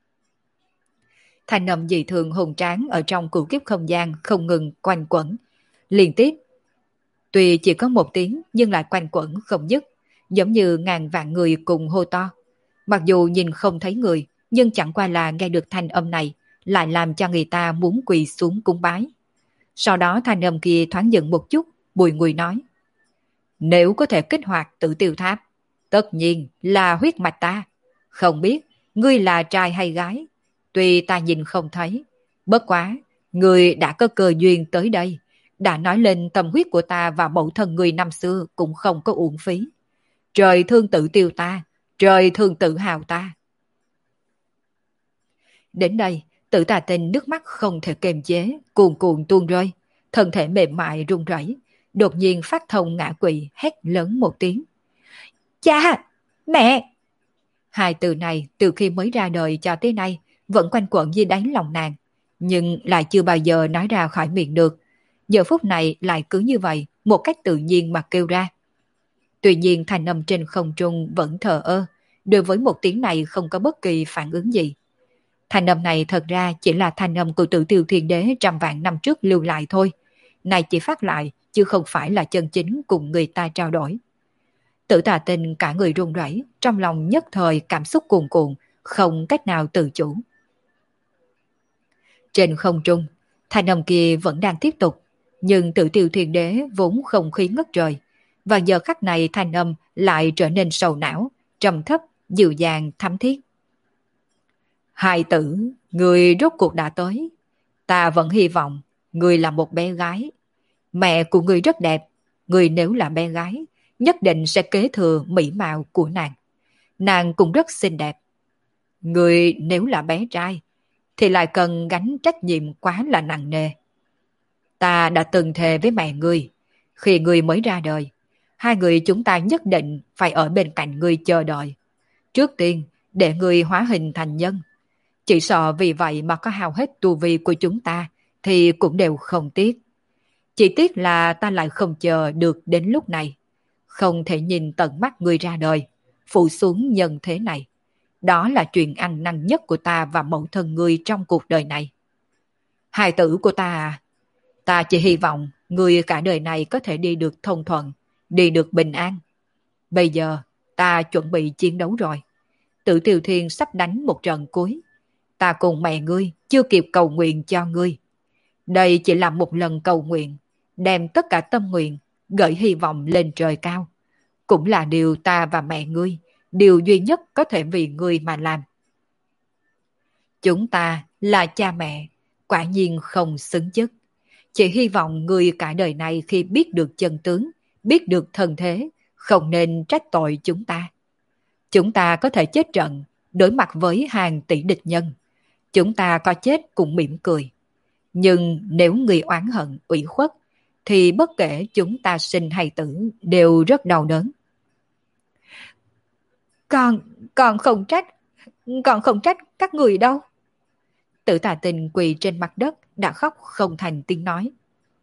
Thanh âm dị thường hùng tráng ở trong cửu kiếp không gian không ngừng quanh quẩn, liên tiếp. Tuy chỉ có một tiếng nhưng lại quanh quẩn không dứt, giống như ngàn vạn người cùng hô to. Mặc dù nhìn không thấy người, nhưng chẳng qua là nghe được thanh âm này, lại làm cho người ta muốn quỳ xuống cúng bái. Sau đó thanh âm kia thoáng dừng một chút, bùi ngùi nói. Nếu có thể kích hoạt Tử Tiêu Tháp, tất nhiên là huyết mạch ta. Không biết ngươi là trai hay gái, tuy ta nhìn không thấy, bất quá ngươi đã có cơ duyên tới đây, đã nói lên tâm huyết của ta và mẫu thân ngươi năm xưa cũng không có uổng phí. Trời thương Tử Tiêu ta, trời thương tự hào ta. Đến đây, Tử Tà Tình nước mắt không thể kiềm chế, cuồn cuộn tuôn rơi, thân thể mềm mại run rẩy, đột nhiên phát thông ngã quỵ, hét lớn một tiếng. Cha! Mẹ! Hai từ này từ khi mới ra đời cho tới nay vẫn quanh quẩn dưới đáy lòng nàng, nhưng lại chưa bao giờ nói ra khỏi miệng được. Giờ phút này lại cứ như vậy, một cách tự nhiên mà kêu ra. Tuy nhiên thanh âm trên không trung vẫn thờ ơ, đối với một tiếng này không có bất kỳ phản ứng gì. Thanh âm này thật ra chỉ là thanh âm của Tử Tiêu Thiên Đế trăm vạn năm trước lưu lại thôi. Này chỉ phát lại, chứ không phải là chân chính cùng người ta trao đổi. Tử Tà Tình cả người run rẩy, trong lòng nhất thời cảm xúc cuồn cuộn, không cách nào tự chủ. Trên không trung, thanh âm kia vẫn đang tiếp tục, nhưng Tử Tiêu Thiên Đế vốn không khí ngất trời, và giờ khắc này thanh âm lại trở nên sầu não, trầm thấp, dịu dàng, thắm thiết. Hai tử, người rốt cuộc đã tới. Ta vẫn hy vọng người là một bé gái. Mẹ của người rất đẹp, người nếu là bé gái, nhất định sẽ kế thừa mỹ mạo của nàng. Nàng cũng rất xinh đẹp. Người nếu là bé trai, thì lại cần gánh trách nhiệm quá là nặng nề. Ta đã từng thề với mẹ ngươi, khi ngươi mới ra đời, hai người chúng ta nhất định phải ở bên cạnh ngươi chờ đợi. Trước tiên, để ngươi hóa hình thành nhân. Chỉ sợ vì vậy mà có hao hết tu vi của chúng ta, thì cũng đều không tiếc. Chỉ tiếc là ta lại không chờ được đến lúc này. Không thể nhìn tận mắt ngươi ra đời, phụ xuống nhân thế này. Đó là chuyện ăn năn nhất của ta và mẫu thân ngươi trong cuộc đời này. Hài tử của ta à, ta chỉ hy vọng ngươi cả đời này có thể đi được thông thuận, đi được bình an. Bây giờ, ta chuẩn bị chiến đấu rồi. Tử Tiêu Thiên sắp đánh một trận cuối. Ta cùng mẹ ngươi chưa kịp cầu nguyện cho ngươi. Đây chỉ là một lần cầu nguyện, đem tất cả tâm nguyện, gửi hy vọng lên trời cao. Cũng là điều ta và mẹ ngươi, điều duy nhất có thể vì ngươi mà làm. Chúng ta là cha mẹ, quả nhiên không xứng chức. Chỉ hy vọng ngươi cả đời này khi biết được chân tướng, biết được thân thế, không nên trách tội chúng ta. Chúng ta có thể chết trận, đối mặt với hàng tỷ địch nhân. Chúng ta có chết cũng mỉm cười. Nhưng nếu người oán hận, ủy khuất, thì bất kể chúng ta sinh hay tử đều rất đau đớn. Con, con không trách, con không trách các người đâu. Tử Tà Tình quỳ trên mặt đất đã khóc không thành tiếng nói.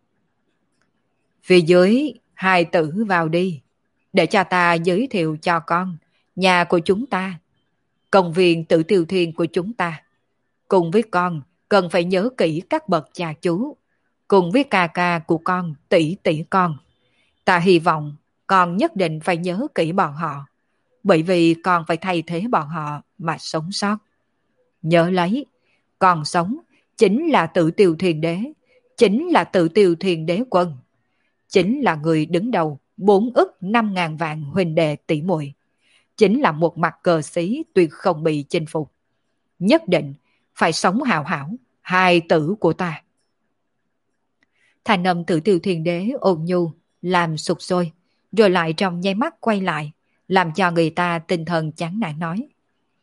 Phía dưới, hai tử vào đi, để cho ta giới thiệu cho con nhà của chúng ta, công viên Tử Tiêu Thiên của chúng ta. Cùng với con, cần phải nhớ kỹ các bậc cha chú, cùng với ca ca của con, tỷ tỷ con. Ta hy vọng con nhất định phải nhớ kỹ bọn họ, bởi vì con phải thay thế bọn họ mà sống sót. Nhớ lấy, còn sống chính là Tử Tiêu Thiên Đế, chính là Tử Tiêu Thiên Đế quân, chính là người đứng đầu bốn ức năm ngàn vạn huynh đệ tỷ muội, chính là một mặt cờ xí tuyệt không bị chinh phục. Nhất định phải sống hào hảo, hài tử của ta. Thành âm Tử Tiêu Thiên Đế ôn nhu, làm sụp sôi, rồi lại trong nháy mắt quay lại, làm cho người ta tinh thần chán nản nói.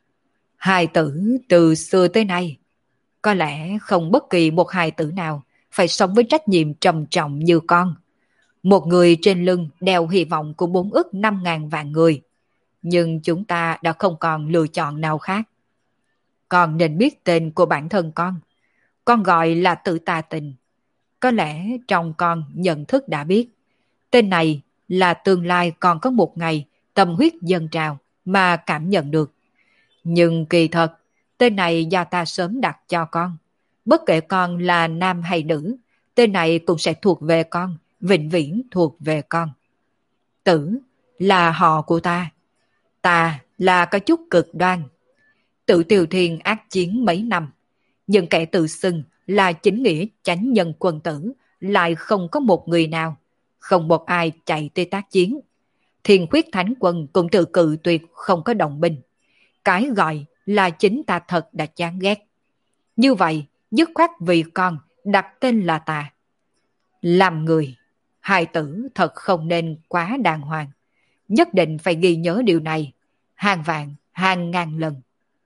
Hài tử từ xưa tới nay, có lẽ không bất kỳ một hài tử nào phải sống với trách nhiệm trầm trọng như con. Một người trên lưng đeo hy vọng của bốn ức năm ngàn vạn người. Nhưng chúng ta đã không còn lựa chọn nào khác. Con nên biết tên của bản thân con. Con gọi là Tử Tà Tình. Có lẽ trong con nhận thức đã biết. Tên này là tương lai còn có một ngày tâm huyết dâng trào mà cảm nhận được. Nhưng kỳ thật, tên này do ta sớm đặt cho con. Bất kể con là nam hay nữ, tên này cũng sẽ thuộc về con, vĩnh viễn thuộc về con. Tử là họ của ta. Ta là có chút cực đoan. Tự Tiều Thiên ác chiến mấy năm, nhưng kẻ tự xưng là chính nghĩa chánh nhân quân tử lại không có một người nào, không một ai chạy tới tác chiến. Thiên Khuyết Thánh Quân cũng tự cự tuyệt không có động binh. Cái gọi là chính ta thật đã chán ghét. Như vậy, dứt khoát vì con đặt tên là ta. Làm người, hài tử thật không nên quá đàng hoàng. Nhất định phải ghi nhớ điều này, hàng vạn, hàng ngàn lần.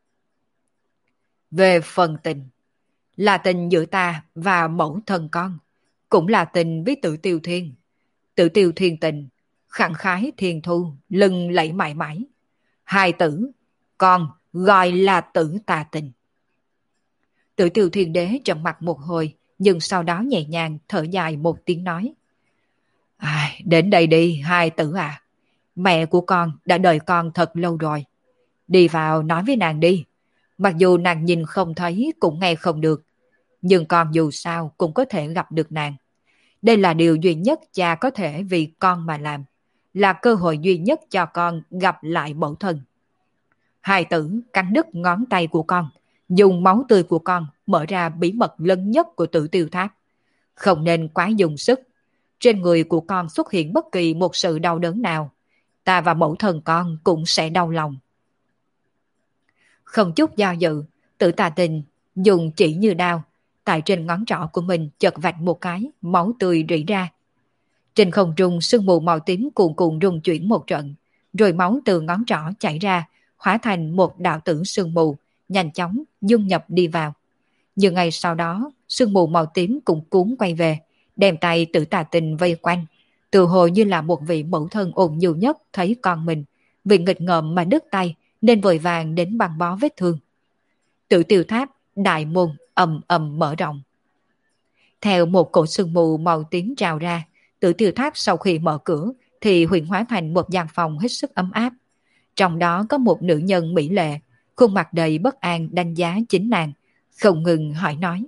Về phần tình, là tình giữa ta và mẫu thân con, cũng là tình với Tự Tiêu Thiên. Tự Tiêu Thiên tình, khẳng khái thiên thu, lừng lẫy mãi mãi. Hài tử, con gọi là Tử Tà Tình. Tự Tiêu Thiên Đế trầm mặt một hồi, nhưng sau đó nhẹ nhàng thở dài một tiếng nói. Ai, đến đây đi, hai tử à. Mẹ của con đã đợi con thật lâu rồi. Đi vào nói với nàng đi. Mặc dù nàng nhìn không thấy cũng nghe không được. Nhưng con dù sao cũng có thể gặp được nàng. Đây là điều duy nhất cha có thể vì con mà làm. Là cơ hội duy nhất cho con gặp lại mẫu thân. Hai tử cắn đứt ngón tay của con. Dùng máu tươi của con mở ra bí mật lớn nhất của Tử Tiêu Tháp. Không nên quá dùng sức. Trên người của con xuất hiện bất kỳ một sự đau đớn nào. Ta và mẫu thân con cũng sẽ đau lòng. Không chút do dự, Tử Tà Tình dùng chỉ như đao. Tại trên ngón trỏ của mình chật vạch một cái, máu tươi rỉ ra. Trên không trung sương mù màu tím cuồn cuộn rung chuyển một trận. Rồi máu từ ngón trỏ chảy ra, hóa thành một đạo tử sương mù, nhanh chóng dung nhập đi vào. Nhưng ngay sau đó, sương mù màu tím cũng cuốn quay về, đem tay Tử Tà Tình vây quanh, tự hồ như là một vị mẫu thân ôn nhu nhất thấy con mình, vì nghịch ngợm mà đứt tay nên vội vàng đến băng bó vết thương. Tử Tiêu Tháp đại môn ầm ầm mở rộng. Theo một cổ sương mù màu tím trào ra, Tử Tiêu Tháp sau khi mở cửa thì huyễn hóa thành một gian phòng hết sức ấm áp. Trong đó có một nữ nhân mỹ lệ, khuôn mặt đầy bất an đánh giá chính nàng, không ngừng hỏi nói.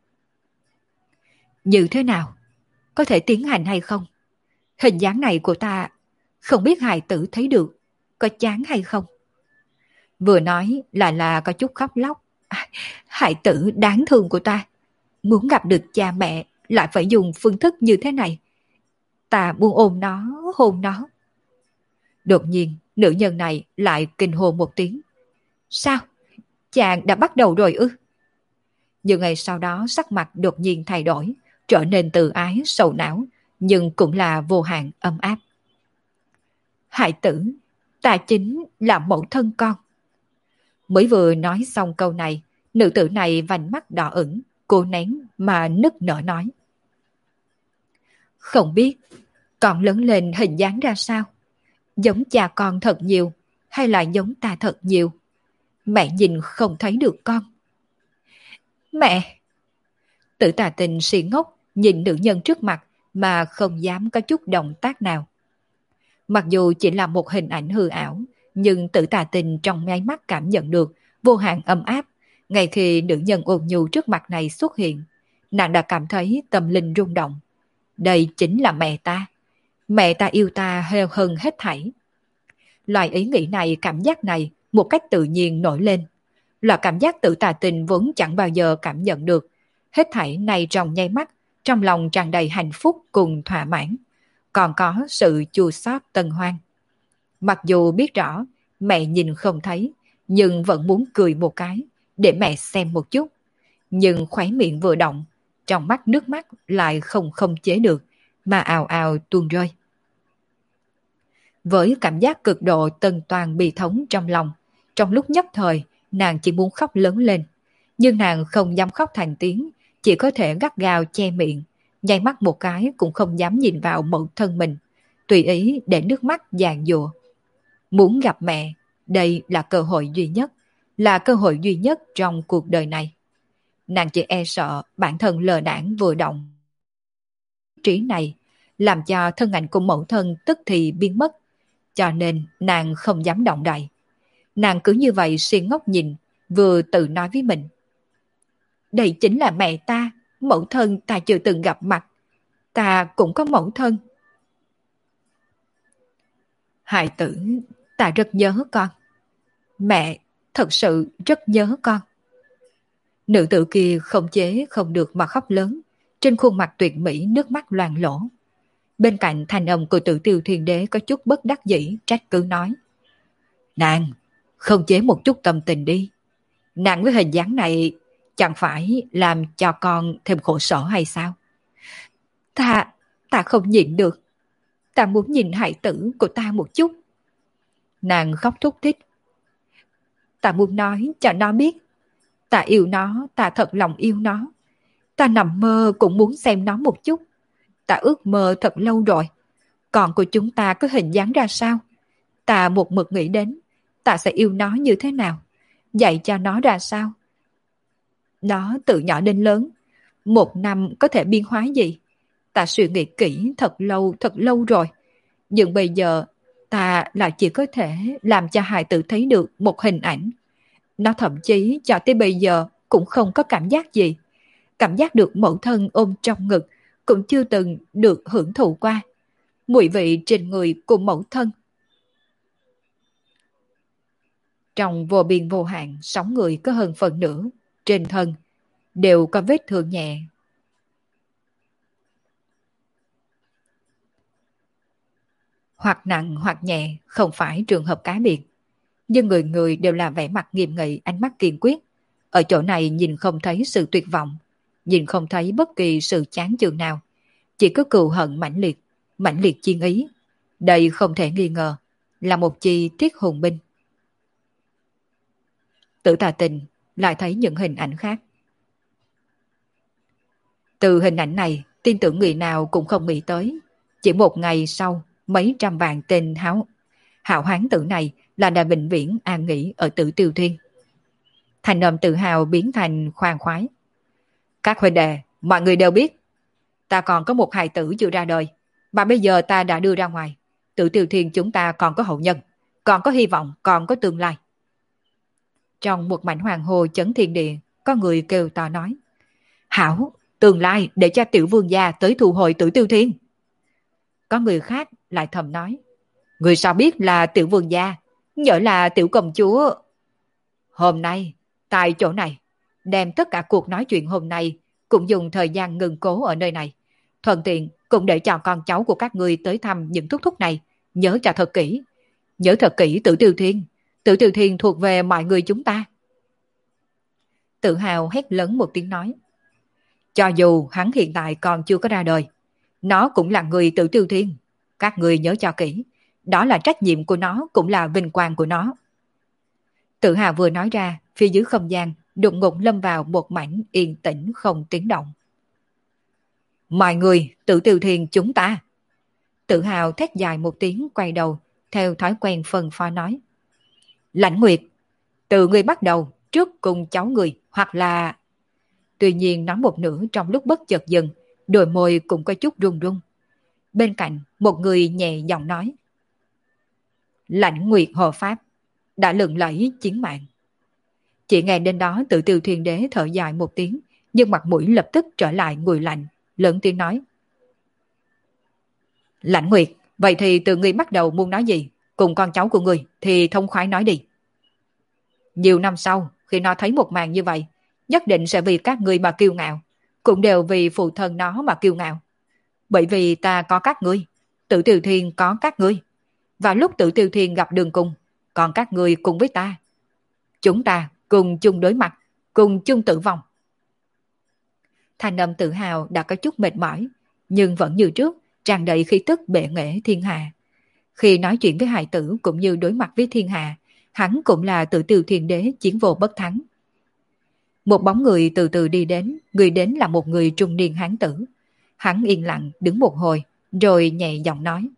Như thế nào? Có thể tiến hành hay không? Hình dáng này của ta, không biết hài tử thấy được, có chán hay không? Vừa nói là là có chút khóc lóc. À, hài tử đáng thương của ta, muốn gặp được cha mẹ lại phải dùng phương thức như thế này. Ta muốn ôm nó, hôn nó. Đột nhiên, nữ nhân này lại kinh hô một tiếng. Sao? Chàng đã bắt đầu rồi ư? Nhưng ngày sau đó sắc mặt đột nhiên thay đổi, trở nên từ ái, sầu não, nhưng cũng là vô hạn ấm áp. Hải tử, ta chính là mẫu thân con. Mới vừa nói xong câu này, nữ tử này vành mắt đỏ ửng, cô nén mà nức nở nói. Không biết, con lớn lên hình dáng ra sao? Giống cha con thật nhiều, hay là giống ta thật nhiều? Mẹ nhìn không thấy được con. Mẹ! Tử Tà Tình si ngốc nhìn nữ nhân trước mặt mà không dám có chút động tác nào. Mặc dù chỉ là một hình ảnh hư ảo, nhưng Tử Tà Tình trong nháy mắt cảm nhận được vô hạn ấm áp. Ngay khi nữ nhân ôn nhu trước mặt này xuất hiện, nàng đã cảm thấy tâm linh rung động. Đây chính là mẹ ta. Mẹ ta yêu ta heo hơn hết thảy. Loại ý nghĩ này, cảm giác này một cách tự nhiên nổi lên. Loại cảm giác Tử Tà Tình vốn chẳng bao giờ cảm nhận được. Hết thảy này trong nháy mắt, trong lòng tràn đầy hạnh phúc cùng thỏa mãn. Còn có sự chua xót tân hoan. Mặc dù biết rõ mẹ nhìn không thấy, nhưng vẫn muốn cười một cái để mẹ xem một chút. Nhưng khóe miệng vừa động, trong mắt nước mắt lại không không chế được mà ào ào tuôn rơi. Với cảm giác cực độ tân toàn bi thống trong lòng, trong lúc nhất thời nàng chỉ muốn khóc lớn lên. Nhưng nàng không dám khóc thành tiếng, chỉ có thể gắt gao che miệng, nháy mắt một cái cũng không dám nhìn vào mẫu thân mình, tùy ý để nước mắt giàn giụa. Muốn gặp mẹ, đây là cơ hội duy nhất, là cơ hội duy nhất trong cuộc đời này. Nàng chỉ e sợ bản thân lờ đãng vừa động trí này, làm cho thân ảnh của mẫu thân tức thì biến mất, cho nên nàng không dám động đậy. Nàng cứ như vậy si ngốc nhìn, vừa tự nói với mình. Đây chính là mẹ ta, mẫu thân ta chưa từng gặp mặt. Ta cũng có mẫu thân. Hài tử, ta rất nhớ con. Mẹ, thật sự rất nhớ con. Nữ tử kia không chế không được mà khóc lớn, trên khuôn mặt tuyệt mỹ nước mắt loang lỗ. Bên cạnh thanh âm của Tử Tiêu Thiên Đế có chút bất đắc dĩ trách cứ nói. Nàng, không chế một chút tâm tình đi. Nàng với hình dáng này chẳng phải làm cho con thêm khổ sở hay sao? Ta, ta không nhịn được. Ta muốn nhìn hài tử của ta một chút. Nàng khóc thúc thích. Ta muốn nói cho nó biết. Ta yêu nó, ta thật lòng yêu nó. Ta nằm mơ cũng muốn xem nó một chút. Ta ước mơ thật lâu rồi. Con của chúng ta có hình dáng ra sao? Ta một mực nghĩ đến ta sẽ yêu nó như thế nào, dạy cho nó ra sao. Nó từ nhỏ đến lớn, một năm có thể biến hóa gì? Ta suy nghĩ kỹ thật lâu thật lâu rồi. Nhưng bây giờ ta lại chỉ có thể làm cho hài tử thấy được một hình ảnh. Nó thậm chí cho tới bây giờ cũng không có cảm giác gì. Cảm giác được mẫu thân ôm trong ngực cũng chưa từng được hưởng thụ qua. Mùi vị trên người của mẫu thân. Trong vô biên vô hạn, sáu người có hơn phần nửa trên thân đều có vết thương nhẹ. Hoặc nặng hoặc nhẹ, không phải trường hợp cá biệt. Nhưng người người đều là vẻ mặt nghiêm nghị, ánh mắt kiên quyết. Ở chỗ này nhìn không thấy sự tuyệt vọng, nhìn không thấy bất kỳ sự chán chường nào. Chỉ có cừu hận mãnh liệt, mãnh liệt chiên ý. Đây không thể nghi ngờ là một chi tiết hùng binh. Tử Tà Tình lại thấy những hình ảnh khác. Từ hình ảnh này, tin tưởng người nào cũng không nghĩ tới. Chỉ một ngày sau, mấy trăm vạn tên háo hạo hán tử này là đã vĩnh viễn an nghỉ ở Tử Tiêu Thiên. Thành âm tự hào biến thành khoan khoái. Các huynh đệ, mọi người đều biết, ta còn có một hài tử chưa ra đời, mà bây giờ ta đã đưa ra ngoài. Tử Tiêu Thiên chúng ta còn có hậu nhân, còn có hy vọng, còn có tương lai. Trong một mảnh hoàng hồ chấn thiên địa, có người kêu to nói. Hảo, tương lai để cho tiểu vương gia tới thu hồi Tử Tiêu Thiên. Có người khác lại thầm nói. Người sao biết là tiểu vương gia, nhỡ là tiểu công chúa. Hôm nay, tại chỗ này, đem tất cả cuộc nói chuyện hôm nay cũng dùng thời gian ngừng cố ở nơi này. Thuận tiện cũng để cho con cháu của các người tới thăm những thúc thúc này. Nhớ cho thật kỹ. Nhớ thật kỹ Tử Tiêu Thiên. Tử Tiêu Thiên thuộc về mọi người chúng ta. Tự hào hét lớn một tiếng nói. Cho dù hắn hiện tại còn chưa có ra đời, nó cũng là người Tử Tiêu Thiên. Các người nhớ cho kỹ. Đó là trách nhiệm của nó, cũng là vinh quang của nó. Tự hào vừa nói ra, phía dưới không gian đột ngột lâm vào một mảnh yên tĩnh không tiếng động. Mọi người, Tử Tiêu Thiên chúng ta. Tự hào thét dài một tiếng, quay đầu, theo thói quen phân pho nói. Lãnh Nguyệt, từ người bắt đầu, trước cùng cháu người, hoặc là... Tuy nhiên nói một nửa trong lúc bất chợt dừng, đôi môi cũng có chút run run. Bên cạnh, một người nhẹ giọng nói. Lãnh Nguyệt hộ pháp, đã lừng lẫy chiến mạng. Chỉ nghe đến đó Tử Tiêu Thiên Đế thở dài một tiếng, nhưng mặt mũi lập tức trở lại nguội lạnh, lớn tiếng nói. Lãnh Nguyệt, vậy thì từ ngươi bắt đầu muốn nói gì, cùng con cháu của ngươi thì thông khoái nói đi. Nhiều năm sau, khi nó thấy một màn như vậy, nhất định sẽ vì các ngươi mà kiêu ngạo, cũng đều vì phụ thân nó mà kiêu ngạo. Bởi vì ta có các ngươi, Tử Tiêu Thiên có các ngươi. Và lúc Tử Tiêu Thiên gặp đường cùng, còn các ngươi cùng với ta. Chúng ta cùng chung đối mặt, cùng chung tử vong. Thanh âm tự hào đã có chút mệt mỏi, nhưng vẫn như trước, tràn đầy khí tức bệ nghệ thiên hạ. Khi nói chuyện với hài tử cũng như đối mặt với thiên hạ, hắn cũng là Tử Tiêu Thiên Đế chiến vô bất thắng. Một bóng người từ từ đi đến, người đến là một người trung niên hán tử. Hắn yên lặng đứng một hồi, rồi nhẹ giọng nói.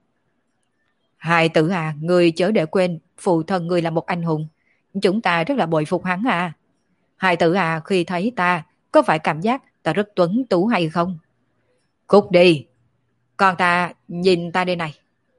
Hài tử à, người chớ để quên, phụ thân người là một anh hùng. Chúng ta rất là bội phục hắn à. Hài tử à, khi thấy ta, có phải cảm giác ta rất tuấn tú hay không? Cút đi, con ta nhìn ta đây này.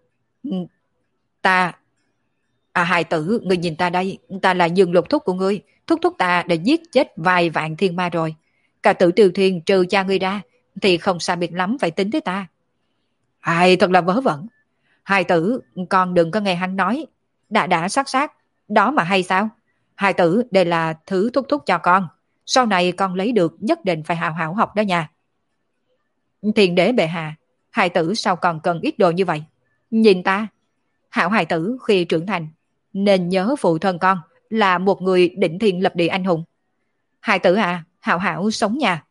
Ta... À hài tử, người nhìn ta đây, ta là Dương Lục thúc của ngươi, thúc thúc ta đã giết chết vài vạn thiên ma rồi. Cả tử Tiêu Thiên trừ cha ngươi ra, thì không xa biệt lắm phải tính tới ta. Hài thật là vớ vẩn. Hài tử, con đừng có nghe hắn nói. Đã đã sát sát, đó mà hay sao? Hài tử, đây là thứ thúc thúc cho con. Sau này con lấy được nhất định phải hào hảo học đó nha. Thiền đế bệ hạ, hài tử sao còn cần ít đồ như vậy? Nhìn ta, hảo hài tử khi trưởng thành, nên nhớ phụ thân con là một người định thiên lập địa anh hùng. Hài tử à, hảo hảo sống nha.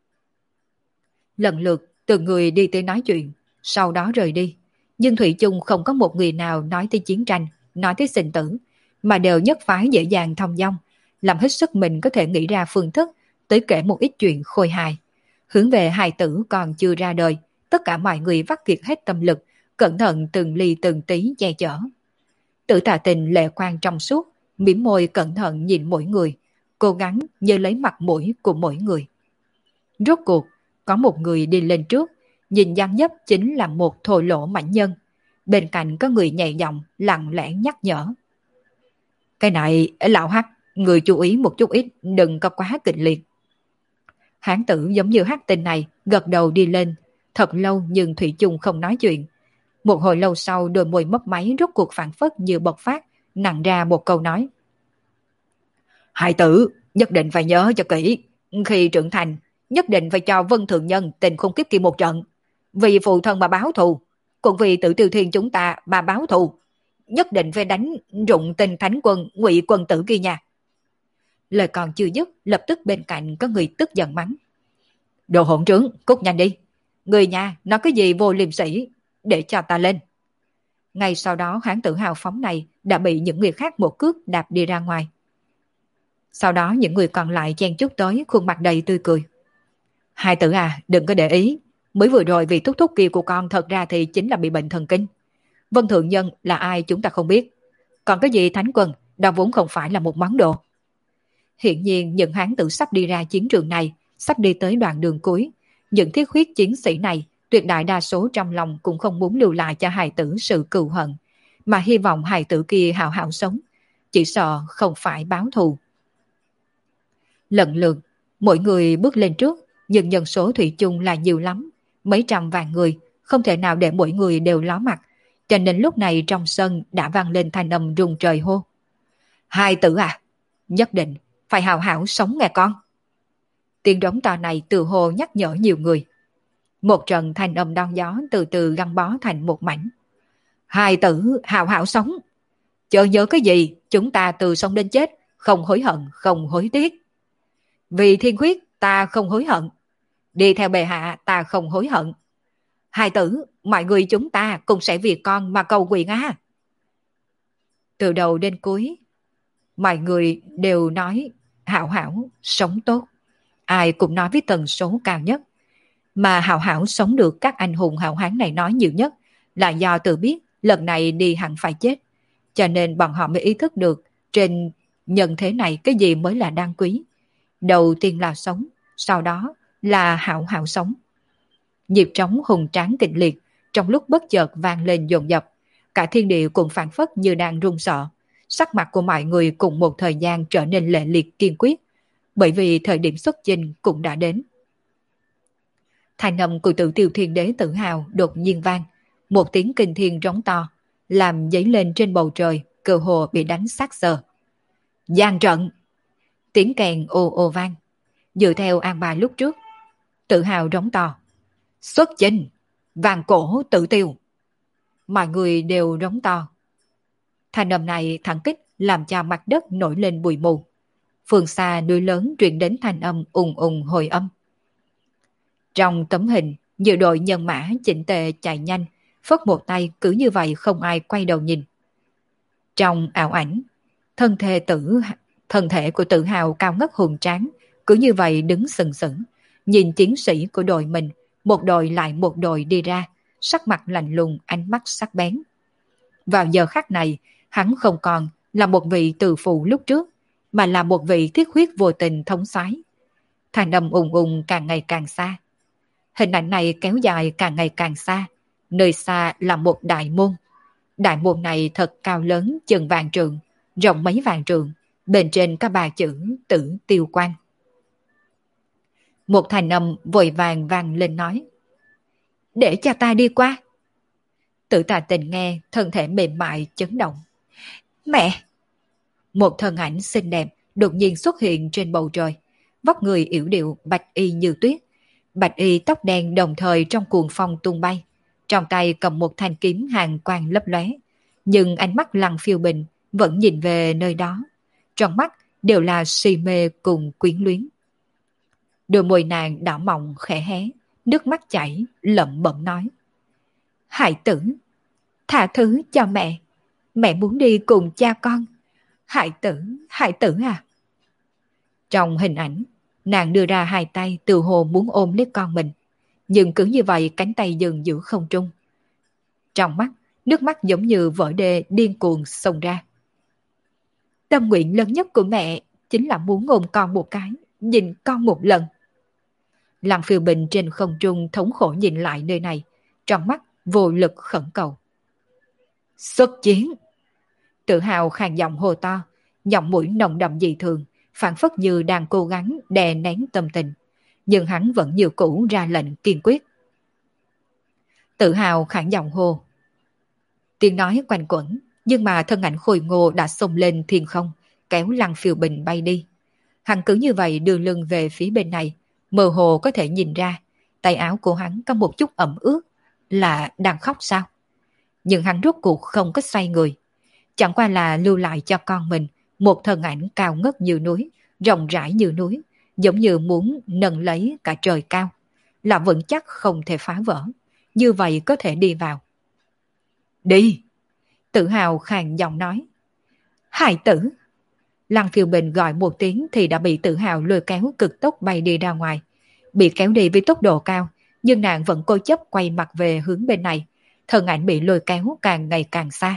Lần lượt từng người đi tới nói chuyện, sau đó rời đi. Nhưng thủy chung không có một người nào nói tới chiến tranh, nói tới sinh tử, mà đều nhất phái dễ dàng thông dong, làm hết sức mình có thể nghĩ ra phương thức, tới kể một ít chuyện khôi hài. Hướng về hài tử còn chưa ra đời, tất cả mọi người vắt kiệt hết tâm lực, cẩn thận từng ly từng tí che chở. Tử Tà Tình lệ quan trong suốt, mỉm môi cẩn thận nhìn mỗi người, cố gắng nhớ lấy mặt mũi của mỗi người. Rốt cuộc, có một người đi lên trước, nhìn dáng dấp chính là một thô lỗ mãnh nhân. Bên cạnh có người nhẹ giọng lặng lẽ nhắc nhở. Cái này, lão Hắc, người chú ý một chút ít, đừng có quá kịch liệt. Hán tử giống như Hắc Tinh này, gật đầu đi lên, thật lâu nhưng thủy chung không nói chuyện. Một hồi lâu sau đôi môi mấp máy rốt cuộc phản phất như bộc phát, nặng ra một câu nói. Hài tử, nhất định phải nhớ cho kỹ, khi trưởng thành, nhất định phải cho Vân Thượng Nhân tình khôn kiếp kia một trận. Vì phụ thân mà báo thù, cũng vì Tử Tiêu Thiên chúng ta mà báo thù. Nhất định phải đánh rụng tình thánh quân Ngụy quân tử kia nha. Lời còn chưa dứt, lập tức bên cạnh có người tức giận mắng. Đồ hỗn trướng, cút nhanh đi. Người nhà nói cái gì vô liêm sỉ, để cho ta lên. Ngay sau đó hán tử hào phóng này đã bị những người khác một cước đạp đi ra ngoài. Sau đó những người còn lại chen chúc tới, khuôn mặt đầy tươi cười. Hai tử à, đừng có để ý. Mới vừa rồi vì thúc thúc kia của con thật ra thì chính là bị bệnh thần kinh. Vân Thượng Nhân là ai chúng ta không biết. Còn cái gì thánh quân, đó vốn không phải là một món đồ. Hiện nhiên những hán tử sắp đi ra chiến trường này, sắp đi tới đoạn đường cuối. Những thiết huyết chiến sĩ này, tuyệt đại đa số trong lòng cũng không muốn lưu lại cho hài tử sự cừu hận, mà hy vọng hài tử kia hào hảo sống, chỉ sợ không phải báo thù. Lần lượt, mỗi người bước lên trước, nhưng nhân số thủy chung là nhiều lắm, mấy trăm vạn người, không thể nào để mỗi người đều ló mặt, cho nên lúc này trong sân đã vang lên thanh âm rung trời hô. Hài tử à, nhất định phải hào hảo sống nghe con. Tiếng đống to này từ hồ nhắc nhở nhiều người. Một trận thanh âm đón gió từ từ gắn bó thành một mảnh. Hài tử hào hảo sống. Chớ nhớ cái gì, chúng ta từ sống đến chết, không hối hận, không hối tiếc. Vì thiên huyết ta không hối hận. Đi theo bệ hạ ta không hối hận. Hài tử, mọi người chúng ta cũng sẽ vì con mà cầu nguyện á. Từ đầu đến cuối, mọi người đều nói hảo hảo, sống tốt. Ai cũng nói với tần số cao nhất. Mà hảo hảo sống được các anh hùng hảo hán này nói nhiều nhất là do tự biết lần này đi hẳn phải chết. Cho nên bọn họ mới ý thức được trên nhân thế này cái gì mới là đáng quý. Đầu tiên là sống, sau đó là hảo hảo sống. Nhịp trống hùng tráng kịch liệt trong lúc bất chợt vang lên dồn dập. Cả thiên địa cũng phản phất như đang run sợ. Sắc mặt của mọi người cùng một thời gian trở nên lệ liệt kiên quyết. Bởi vì thời điểm xuất chinh cũng đã đến. Thanh âm của Tử Tiêu Thiên Đế tự hào đột nhiên vang. Một tiếng kinh thiên rống to, làm dấy lên trên bầu trời, cơ hồ bị đánh xác sờ. Giang trận! Tiếng kèn ồ ồ vang. Dựa theo an bài lúc trước, tự hào rống to. Xuất chinh! Vàng cổ tự tiêu! Mọi người đều rống to. Thanh âm này thẳng kích làm cho mặt đất nổi lên bụi mù. Phương xa núi lớn truyền đến thanh âm ùng ùng hồi âm. Trong tấm hình, nhiều đội nhân mã chỉnh tề chạy nhanh, phất một tay cứ như vậy không ai quay đầu nhìn. Trong ảo ảnh, thân thể tử thân thể của tự hào cao ngất hùng tráng, Cứ như vậy đứng sừng sững, nhìn chiến sĩ của đội mình, một đội lại một đội đi ra, sắc mặt lạnh lùng, ánh mắt sắc bén. Vào giờ khắc này, hắn không còn là một vị từ phụ lúc trước, mà là một vị thiết huyết vô tình thống soái. Thanh âm ùng ùng càng ngày càng xa. Hình ảnh này kéo dài càng ngày càng xa. Nơi xa là một đại môn. Đại môn này thật cao lớn chừng vạn trượng, rộng mấy vạn trượng, bên trên có ba chữ Tử Tiêu Quan. Một thanh âm vội vàng vang lên nói: để cho ta đi qua. Tử Tà Tình nghe, thân thể mềm mại chấn động. Mẹ! Một thân ảnh xinh đẹp đột nhiên xuất hiện trên bầu trời, vóc người yểu điệu, bạch y như tuyết. Bạch y tóc đen đồng thời trong cuồng phong tung bay, trong tay cầm một thanh kiếm hàn quang lấp lóe, nhưng ánh mắt Lăng Phiêu Bình vẫn nhìn về nơi đó, trong mắt đều là si mê cùng quyến luyến. Đôi môi nàng đỏ mọng khẽ hé, nước mắt chảy, lẩm bẩm nói: Hải tử, tha thứ cho mẹ, mẹ muốn đi cùng cha con. Hải tử, hải tử à. Trong hình ảnh, nàng đưa ra hai tay từ hồ muốn ôm lấy con mình, nhưng cứ như vậy cánh tay dừng giữ không trung. Trong mắt, nước mắt giống như vỡ đê điên cuồng xông ra. Tâm nguyện lớn nhất của mẹ chính là muốn ôm con một cái, nhìn con một lần. Lăng Phiêu Bình trên không trung thống khổ nhìn lại nơi này, trong mắt vô lực khẩn cầu. Xuất chiến! Tự hào khàn giọng hô to, giọng mũi nồng đậm dị thường, phản phất như đang cố gắng đè nén tâm tình, nhưng hắn vẫn như cũ ra lệnh kiên quyết. Tự hào khản giọng hô. Tiếng nói quanh quẩn, nhưng mà thân ảnh khôi ngô đã xông lên thiên không, kéo Lăng Phiêu Bình bay đi. Hắn cứ như vậy đưa lưng về phía bên này, mơ hồ có thể nhìn ra, tay áo của hắn có một chút ẩm ướt, là đang khóc sao? Nhưng hắn rốt cuộc không có xoay người, chẳng qua là lưu lại cho con mình một thân ảnh cao ngất như núi, rộng rãi như núi, giống như muốn nâng lấy cả trời cao, là vững chắc không thể phá vỡ, như vậy có thể đi vào. Đi! Tự hào khàn giọng nói. Hải tử! Lăng Phiêu Bình gọi một tiếng thì đã bị tự hào lôi kéo cực tốc bay đi ra ngoài. Bị kéo đi với tốc độ cao, nhưng nàng vẫn cố chấp quay mặt về hướng bên này, thân ảnh bị lôi kéo càng ngày càng xa.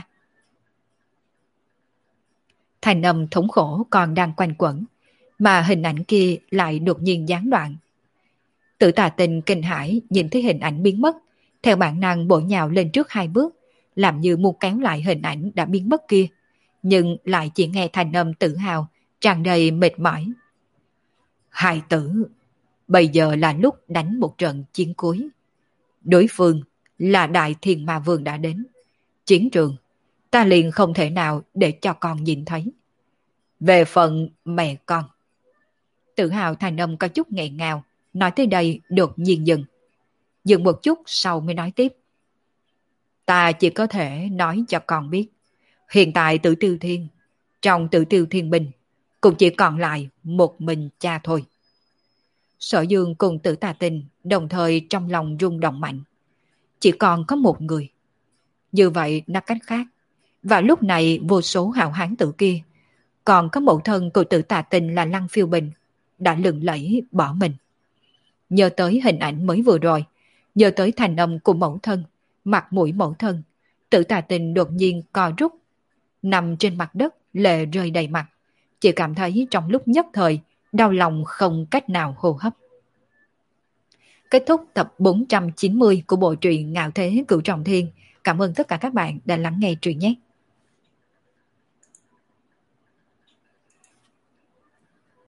Thành âm thống khổ còn đang quanh quẩn, mà hình ảnh kia lại đột nhiên gián đoạn. Tử Tà Tình kinh hãi nhìn thấy hình ảnh biến mất, theo bản năng bổ nhào lên trước hai bước, làm như muốn kéo lại hình ảnh đã biến mất kia, nhưng lại chỉ nghe thành âm tự hào, tràn đầy mệt mỏi. Hai tử, bây giờ là lúc đánh một trận chiến cuối. Đối phương là Đại Thiên Ma Vương đã đến. Chiến trường, ta liền không thể nào để cho con nhìn thấy. Về phần mẹ con. Tự hào thành âm có chút nghẹn ngào, nói tới đây đột nhiên dừng. Dừng một chút sau mới nói tiếp. Ta chỉ có thể nói cho con biết, hiện tại Tử Tiêu Thiên, trong Tử Tiêu Thiên Binh, cũng chỉ còn lại một mình cha thôi. Sở Dương cùng Tử Tà Tình đồng thời trong lòng rung động mạnh. Chỉ còn có một người. Như vậy nói cách khác, vào lúc này vô số hào hán tử kia, còn có mẫu thân của Tử Tà Tình là Lăng Phiêu Bình, đã lừng lẫy bỏ mình. Nhớ tới hình ảnh mới vừa rồi, nhớ tới thành âm của mẫu thân, mặt mũi mẫu thân, Tử Tà Tình đột nhiên co rút, nằm trên mặt đất lệ rơi đầy mặt, chỉ cảm thấy trong lúc nhất thời đau lòng không cách nào hô hấp. Kết thúc tập bốn trăm chín mươi của bộ truyện Ngạo Thế Cửu Trọng Thiên. Cảm ơn tất cả các bạn đã lắng nghe truyện nhé.